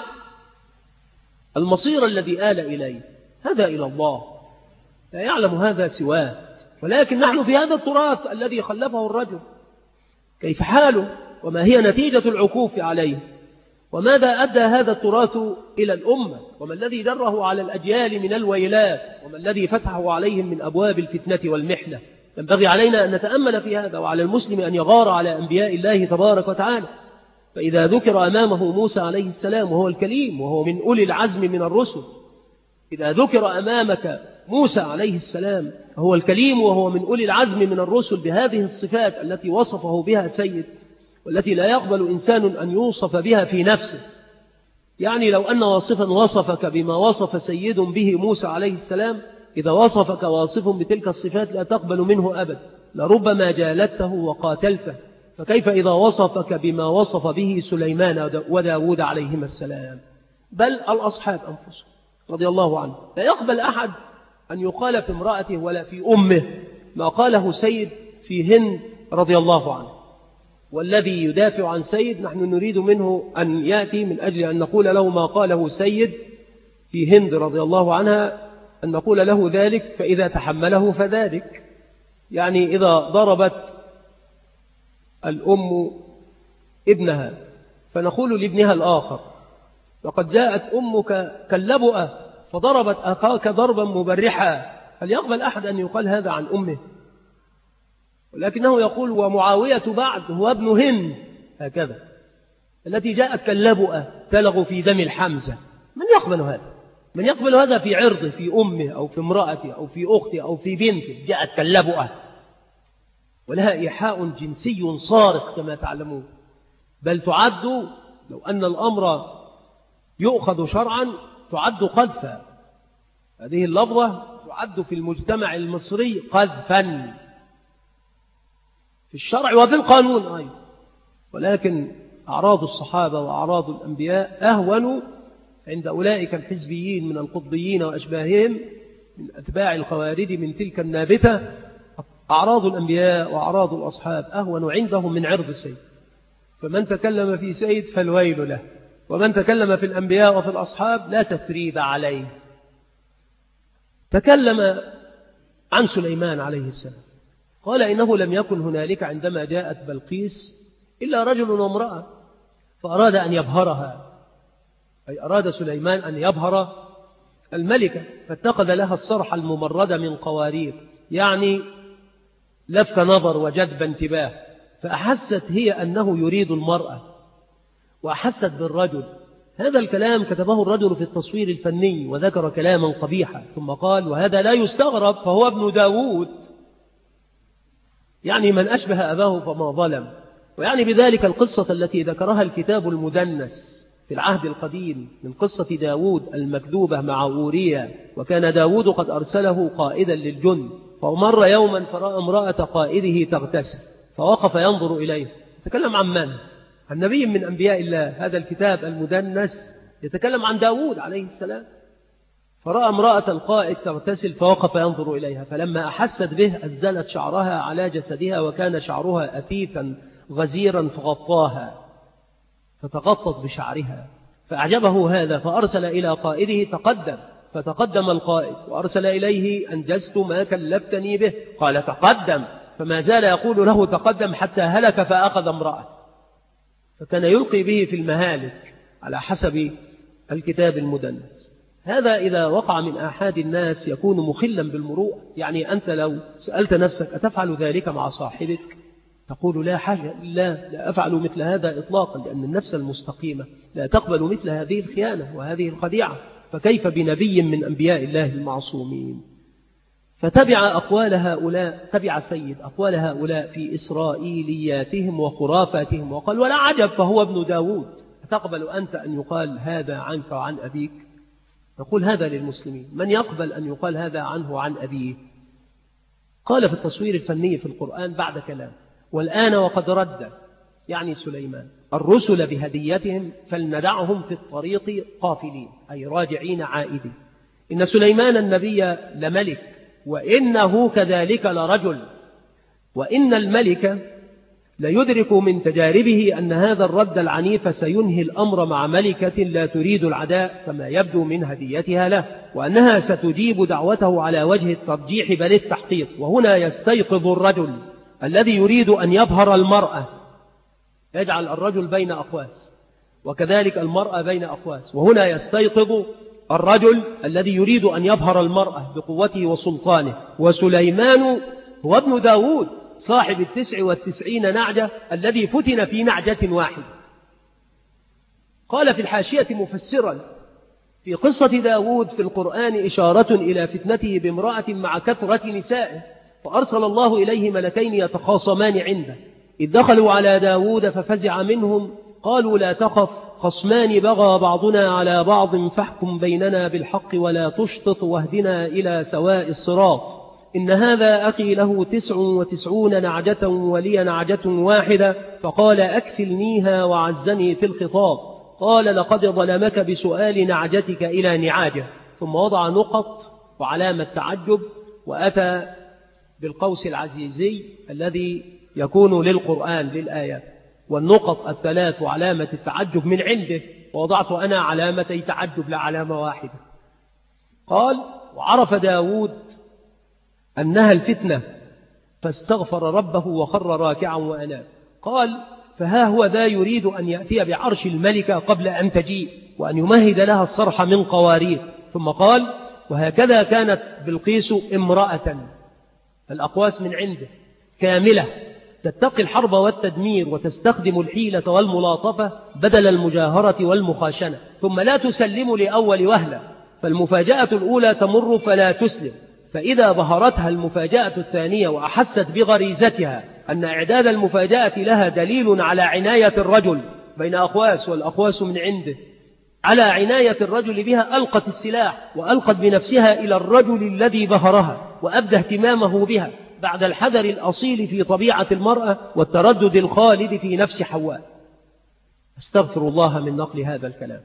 المصير الذي آل إليه، هذا إلى الله، لا يعلم هذا سواه. ولكن نحن في هذا التراث الذي خلفه الرجل، كيف حاله وما هي نتيجة العكوف عليه، وماذا أدى هذا التراث إلى الأمة، وما الذي جره على الأجيال من الويلات، وما الذي فتحه عليهم من أبواب الفتنة والمحنة. ينبغي علينا أن نتأمل في هذا، وعلى المسلم أن يغار على أنبياء الله تبارك وتعالى. فإذا ذكر أمامه موسى عليه السلام وهو الكليم وهو من أولي العزم من الرسل، إذا ذكر أمامك موسى عليه السلام هو الكليم وهو من أولي العزم من الرسل بهذه الصفات التي وصفه بها سيد، والتي لا يقبل إنسان أن يوصف بها في نفسه. يعني لو أن واصفا وصفك بما وصف سيد به موسى عليه السلام، إذا وصفك واصف بتلك الصفات لا تقبل منه أبدا، لربما جالدته وقاتلته، فكيف إذا وصفك بما وصف به سليمان وداود عليهما السلام؟ بل الأصحاب أنفسهم رضي الله عنه لا يقبل أحد أن يقال في امرأته ولا في أمه ما قاله سيد في هند رضي الله عنه. والذي يدافع عن سيد نحن نريد منه أن يأتي من أجل أن نقول له ما قاله سيد في هند رضي الله عنها، أن نقول له ذلك، فإذا تحمله فذلك. يعني إذا ضربت الأم ابنها فنقول لابنها الآخر لقد جاءت أمك كاللبؤة فضربت أخاك ضربا مبرحا، هل يقبل أحد أن يقال هذا عن أمه؟ ولكنه يقول ومعاوية بعد هو ابن هند هكذا التي جاءت كاللبؤة تلغ في دم الحمزة. من يقبل هذا؟ من يقبل هذا في عرضه، في أمه أو في امرأته أو في أخته أو في بنته جاءت كاللبؤة، ولها إيحاء جنسي صارخ كما تعلمون، بل تعد لو أن الأمر يؤخذ شرعا تعد قذفا. هذه اللفظة تعد في المجتمع المصري قذفا في الشرع وفي القانون أيضا. ولكن أعراض الصحابة وأعراض الأنبياء أهون عند أولئك الحزبيين من القطبيين وأشباههم من أتباع الخوارج من تلك النابتة. أعراض الأنبياء وأعراض الأصحاب أهون عندهم من عرض السيد، فمن تكلم في سيد فالويل له، ومن تكلم في الأنبياء وفي الأصحاب لا تثريب عليه. تكلم عن سليمان عليه السلام، قال إنه لم يكن هنالك عندما جاءت بلقيس إلا رجل وامرأة، فأراد أن يبهرها، أي أراد سليمان أن يبهر الملكة، فاتخذ لها الصرح الممرد من قوارير، يعني لفت نظر وجذب انتباه، فأحست هي أنه يريد المرأة وأحست بالرجل. هذا الكلام كتبه الرجل في التصوير الفني وذكر كلاما قبيحا، ثم قال وهذا لا يستغرب فهو ابن داود، يعني من أشبه أباه فما ظلم. ويعني بذلك القصة التي ذكرها الكتاب المدنس في العهد القديم من قصة داود المكذوبة مع أوريا، وكان داود قد أرسله قائدا للجند، فمر يوما فرأى امرأة قائده تغتسل فوقف ينظر إليه. يتكلم عن من؟ عن نبي من أنبياء الله. هذا الكتاب المدنس يتكلم عن داود عليه السلام. فرأى امرأة القائد تغتسل فوقف ينظر إليها، فلما أحست به أسدلت شعرها على جسدها، وكان شعرها أثيثا غزيرا فغطاها، فتغطت بشعرها، فأعجبه هذا فأرسل إلى قائده تقدم فتقدم القائد وأرسل إليه: أنجزت ما كلفتني به. قال: تقدم. فما زال يقول له: تقدم، حتى هلك فأخذ امرأة، فكان يلقي به في المهالك على حسب الكتاب المدنس. هذا إذا وقع من آحاد الناس يكون مخلا بالمروءة. يعني أنت لو سألت نفسك: أتفعل ذلك مع صاحبك؟ تقول: لا حاجة، لا, لا أفعل مثل هذا إطلاقا، لأن النفس المستقيمة لا تقبل مثل هذه الخيانة وهذه الخديعة، فكيف بنبي من أنبياء الله المعصومين؟ فتبع أقوال هؤلاء، تبع سيد أقوال هؤلاء في إسرائيلياتهم وخرافاتهم، وقال: ولا عجب، فهو ابن داود. تقبل أنت أن يقال هذا عنك وعن أبيك؟ نقول هذا للمسلمين. من يقبل أن يقال هذا عنه وعن أبيه؟ قال في التصوير الفني في القرآن بعد كلام: والآن وقد رد، يعني سليمان، الرسل بهديتهم فلندعهم في الطريق قافلين، أي راجعين عائدين. إن سليمان النبي لملك، وإنه كذلك لرجل، وإن الملك ليدرك من تجاربه أن هذا الرد العنيف سينهي الأمر مع ملكة لا تريد العداء كما يبدو من هديتها له، وأنها ستجيب دعوته على وجه الترجيح بل التحقيق. وهنا يستيقظ الرجل الذي يريد أن يبهر المرأة، يجعل الرجل بين أقواس، وكذلك المرأة بين أقواس. وهنا يستيقظ الرجل الذي يريد أن يبهر المرأة بقوته وسلطانه. وسليمان هو ابن داود صاحب التسع والتسعين نعجة الذي فتن في نعجة واحدة. قال في الحاشية مفسرا: في قصة داود في القرآن إشارة إلى فتنته بامرأة مع كثرة نسائه، فأرسل الله إليه ملكين يتخاصمان عنده، إذ دخلوا على داود ففزع منهم، قالوا: لا تخف، خصمان بغى بعضنا على بعض فاحكم بيننا بالحق ولا تشطط واهدنا إلى سواء الصراط. إن هذا أخي له تسع وتسعون نعجة ولي نعجة واحدة، فقال: أكفلنيها وعزني في الخطاب. قال: لقد ظلمك بسؤال نعجتك إلى نعاجة. ثم وضع نقط وعلامة تعجب، وأتى بالقوس العزيزي الذي يكون للقرآن للآيات، والنقط الثلاث وعلامة التعجب من عنده، ووضعت أنا علامتي تعجب لا علامة واحدة. قال: وعرف داود أنها الفتنة فاستغفر ربه وخر راكعا وأناب. قال: فها هو ذا يريد أن يأتي بعرش الملكة قبل أن تجيء، وأن يمهد لها الصرح من قوارير. ثم قال: وهكذا كانت بلقيس امرأة، الأقواس من عنده كاملة، تتقي الحرب والتدمير وتستخدم الحيلة والملاطفة بدل المجاهرة والمخاشنة، ثم لا تسلم لأول وهلة، فالمفاجأة الأولى تمر فلا تسلم، فإذا ظهرتها المفاجأة الثانية وأحست بغريزتها أن إعداد المفاجأة لها دليل على عناية الرجل بين أقواس والأقواس من عنده، على عناية الرجل بها، ألقت السلاح وألقت بنفسها إلى الرجل الذي ظهرها وأبدى اهتمامه بها بعد الحذر الأصيل في طبيعة المرأة والتردد الخالد في نفس حواء. أستغفر الله من نقل هذا الكلام،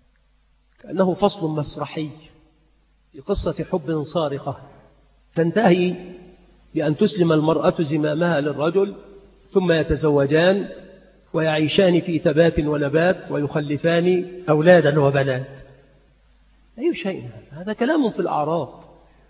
كأنه فصل مسرحي في قصة حب صارخة تنتهي بأن تسلم المرأة زمامها للرجل، ثم يتزوجان ويعيشان في تبات ونبات ويخلفان أولادا وبنات. أي شيء هذا؟ هذا كلام في الأعراض،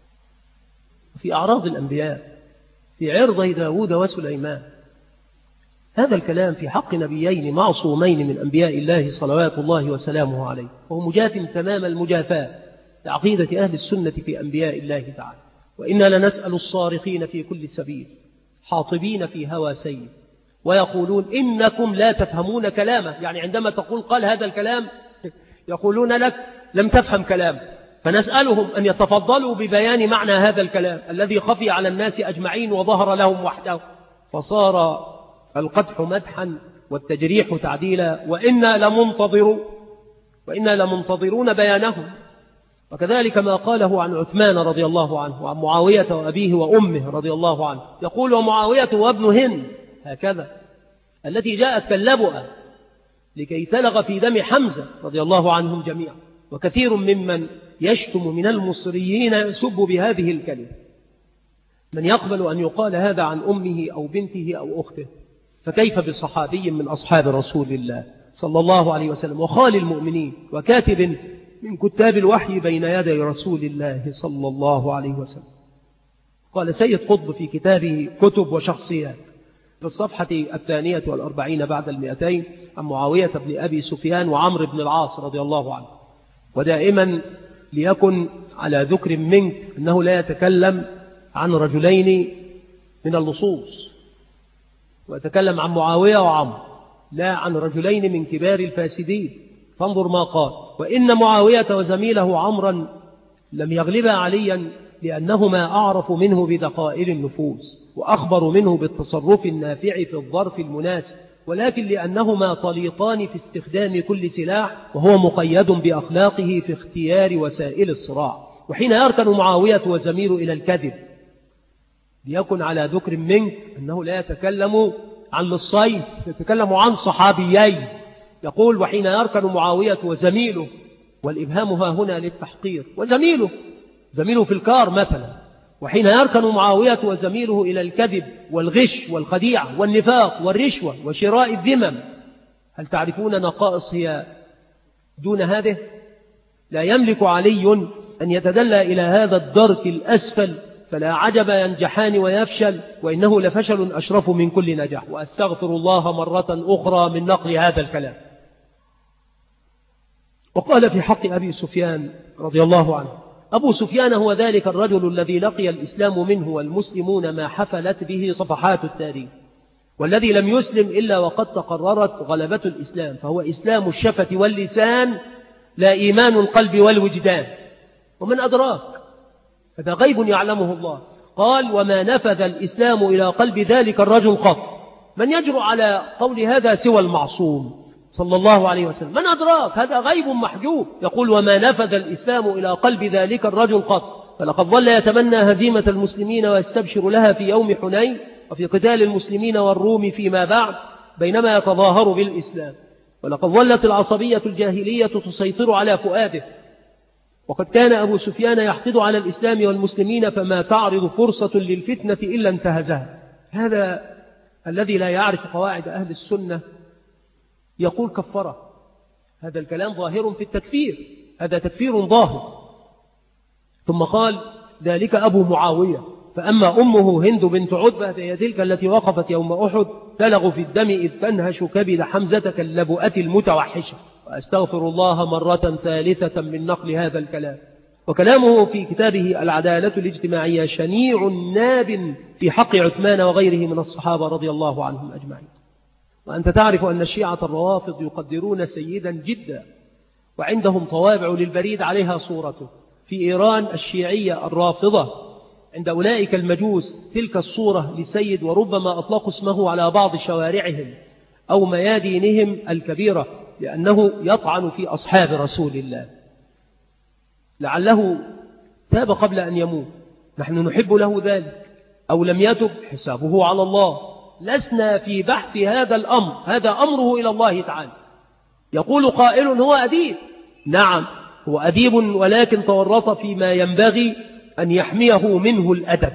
في أعراض الأنبياء، في عرضي داود وسليمان. هذا الكلام في حق نبيين معصومين من أنبياء الله صلوات الله وسلامه عليه، وهو مجاثم تمام المجافاة لعقيدة أهل السنة في أنبياء الله تعالى. وإنا لنسأل الصارخين في كل سبيل حاطبين في هوى سيد، ويقولون إنكم لا تفهمون كلامه، يعني عندما تقول قال هذا الكلام يقولون لك لم تفهم كلامه، فنسألهم أن يتفضلوا ببيان معنى هذا الكلام الذي خفي على الناس أجمعين وظهر لهم وحده، فصار القدح مدحا والتجريح تعديلا، وإنا لمنتظرون وإنا لمنتظرون بيانهم. وكذلك ما قاله عن عثمان رضي الله عنه وعن معاوية وأبيه وأمه رضي الله عنه، يقول: ومعاوية وابن هند، هكذا، التي جاءت كاللبؤة لكي تلغ في دم حمزة رضي الله عنهم جميعا. وكثير ممن يشتم من المصريين يسب بهذه الكلمة. من يقبل أن يقال هذا عن أمه أو بنته أو أخته، فكيف بصحابي من أصحاب رسول الله صلى الله عليه وسلم، وخال المؤمنين، وكاتب من كتاب الوحي بين يدي رسول الله صلى الله عليه وسلم. قال سيد قطب في كتابه كتب وشخصيات في الصفحة الثانية والأربعين بعد المئتين عن معاوية بن أبي سفيان وعمر بن العاص رضي الله عنه: ودائما ليكن على ذكر منك أنه لا يتكلم عن رجلين من اللصوص، ويتكلم عن معاوية وعمر، لا عن رجلين من كبار الفاسدين. فانظر ما قال: وإن معاوية وزميله عمرا لم يغلبا عليا لأنهما أعرف منه بدقائق النفوس وأخبر منه بالتصرف النافع في الظرف المناسب، ولكن لأنهما طليقان في استخدام كل سلاح، وهو مقيد بأخلاقه في اختيار وسائل الصراع. وحين يركن معاوية وزميله إلى الكذب ليكن على ذكر منك أنه لا يتكلم عن لصين، يتكلم عن صحابيين. يقول: وحين يركن معاوية وزميله، والإبهام ها هنا للتحقير، وزميله زميله في الكار مثلا. وحين يركن معاوية وزميله إلى الكذب والغش والخديعة والنفاق والرشوة وشراء الذمم، هل تعرفون نقائص هي دون هذه؟ لا يملك علي أن يتدلى إلى هذا الدرك الأسفل، فلا عجب ينجحان ويفشل، وإنه لفشل أشرف من كل نجاح. وأستغفر الله مرة أخرى من نقل هذا الكلام. وقال في حق أبي سفيان رضي الله عنه: أبو سفيان هو ذلك الرجل الذي لقي الإسلام منه والمسلمون ما حفلت به صفحات التاريخ، والذي لم يسلم إلا وقد تقررت غلبة الإسلام، فهو إسلام الشفة واللسان لا إيمان القلب والوجدان. ومن أدراك؟ هذا غيب يعلمه الله. قال: وما نفذ الإسلام إلى قلب ذلك الرجل قط. من يجرؤ على قول هذا سوى المعصوم صلى الله عليه وسلم؟ من أدراك؟ هذا غيب محجوب. يقول: وما نفذ الإسلام إلى قلب ذلك الرجل قط. فلقد ظل يتمنى هزيمة المسلمين ويستبشر لها في يوم حنين وفي قتال المسلمين والروم فيما بعد بينما يتظاهر بالإسلام. ولقد ظلت العصبية الجاهلية تسيطر على فؤاده، وقد كان أبو سفيان يحقد على الإسلام والمسلمين، فما تعرض فرصة للفتنة إلا انتهزها. هذا الذي لا يعرف قواعد أهل السنة يقول كفره. هذا الكلام ظاهر في التكفير، هذا تكفير ظاهر. ثم قال: ذلك أبو معاوية، فأما أمه هند بنت عتبة فهي تلك التي وقفت يوم أحد تلغ في الدم إذ تنهش كبد حمزة كاللبؤة المتوحشة. وأستغفر الله مرة ثالثة من نقل هذا الكلام. وكلامه في كتابه العدالة الاجتماعية شنيع ناب في حق عثمان وغيره من الصحابة رضي الله عنهم أجمعين. وأنت تعرف أن الشيعة الروافض يقدرون سيدا جدا، وعندهم طوابع للبريد عليها صورته. في إيران الشيعية الرافضة عند أولئك المجوس تلك الصورة لسيد، وربما أطلقوا اسمه على بعض شوارعهم أو ميادينهم الكبيرة، لأنه يطعن في أصحاب رسول الله. لعله تاب قبل أن يموت، نحن نحب له ذلك، أو لم يتب حسابه على الله. لسنا في بحث هذا الأمر، هذا أمره إلى الله تعالى. يقول قائل: هو أديب. نعم هو أديب، ولكن تورط فيما ينبغي أن يحميه منه الأدب.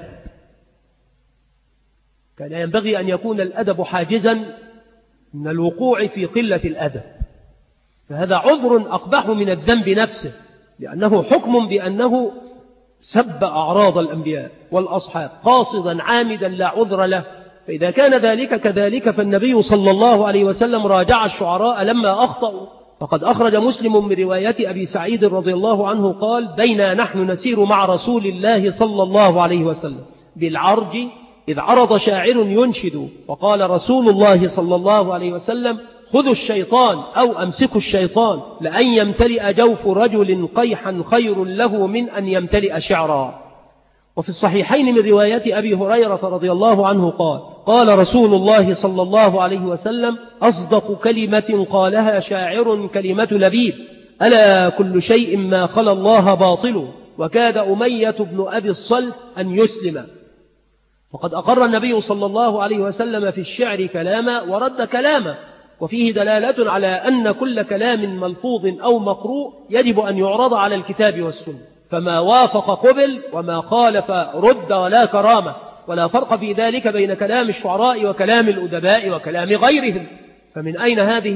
كان ينبغي أن يكون الأدب حاجزا من الوقوع في قلة الأدب، فهذا عذر أقبح من الذنب نفسه، لأنه حكم بأنه سب أعراض الأنبياء والأصحاب قاصدا عامدا لا عذر له. فإذا كان ذلك كذلك فالنبي صلى الله عليه وسلم راجع الشعراء لما أخطأوا. فقد أخرج مسلم من رواية أبي سعيد رضي الله عنه قال: بينا نحن نسير مع رسول الله صلى الله عليه وسلم بالعرج إذ عرض شاعر ينشد، وقال رسول الله صلى الله عليه وسلم: خذوا الشيطان أو أمسكوا الشيطان، لأن يمتلئ جوف رجل قيحا خير له من أن يمتلئ شعرا. وفي الصحيحين من رواية أبي هريرة رضي الله عنه قال: قال رسول الله صلى الله عليه وسلم: أصدق كلمة قالها شاعر كلمة لبيب: ألا كل شيء ما خلا الله باطل، وكاد أمية بن أبي الصلت أن يسلم. وقد أقر النبي صلى الله عليه وسلم في الشعر كلاما ورد كلاما، وفيه دلالة على أن كل كلام ملفوظ أو مقروء يجب أن يعرض على الكتاب والسنة، فما وافق قبل وما خالف رد ولا كرامة. ولا فرق في ذلك بين كلام الشعراء وكلام الأدباء وكلام غيرهم. فمن أين هذه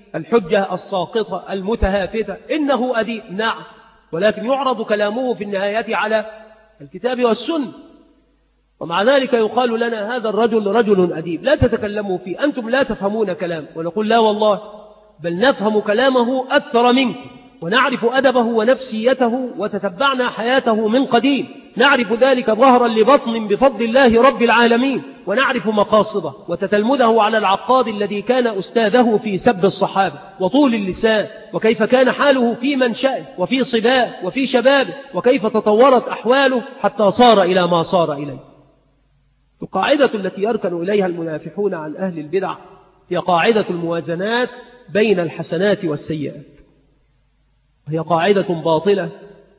الحجة الساقطة المتهافتة إنه أديب، نعم، ولكن يعرض كلامه في النهاية على الكتاب والسنة، ومع ذلك يقال لنا هذا الرجل رجل أديب، لا تتكلموا فيه، أنتم لا تفهمون كلام، ونقول لا والله، بل نفهم كلامه أكثر منكم، ونعرف أدبه ونفسيته، وتتبعنا حياته من قديم، نعرف ذلك ظهرا لبطن بفضل الله رب العالمين، ونعرف مقاصده وتتلمذه على العقاد الذي كان أستاذه في سب الصحابة وطول اللسان، وكيف كان حاله في منشأه وفي صباه وفي شبابه، وكيف تطورت أحواله حتى صار إلى ما صار إليه. القاعدة التي يركن إليها المنافحون عن أهل البدع هي قاعدة الموازنات بين الحسنات والسيئات، وهي قاعدة باطلة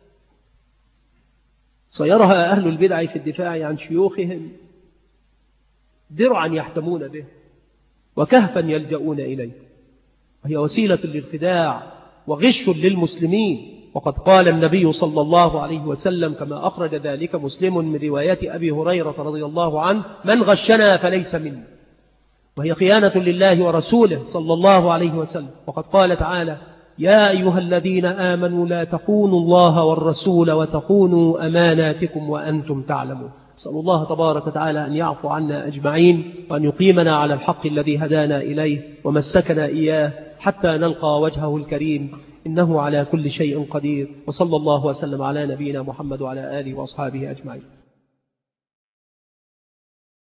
صيرها أهل البدع في الدفاع عن شيوخهم درعا يحتمون به وكهفا يلجؤون إليه، وهي وسيلة للخداع وغش للمسلمين. وقد قال النبي صلى الله عليه وسلم كما أخرج ذلك مسلم من رواية أبي هريرة رضي الله عنه: من غشنا فليس منا، وهي خيانة لله ورسوله صلى الله عليه وسلم. وقد قال تعالى: يا أيها الذين آمنوا لا تخونوا الله والرسول وتخونوا أماناتكم وأنتم تعلمون. أسأل الله تبارك وتعالى أن يعفو عنا أجمعين، وأن يقيمنا على الحق الذي هدانا إليه ومسكنا إياه حتى نلقى وجهه الكريم، إنه على كل شيء قدير. وصلى الله وسلم على نبينا محمد وعلى آله وأصحابه أجمعين.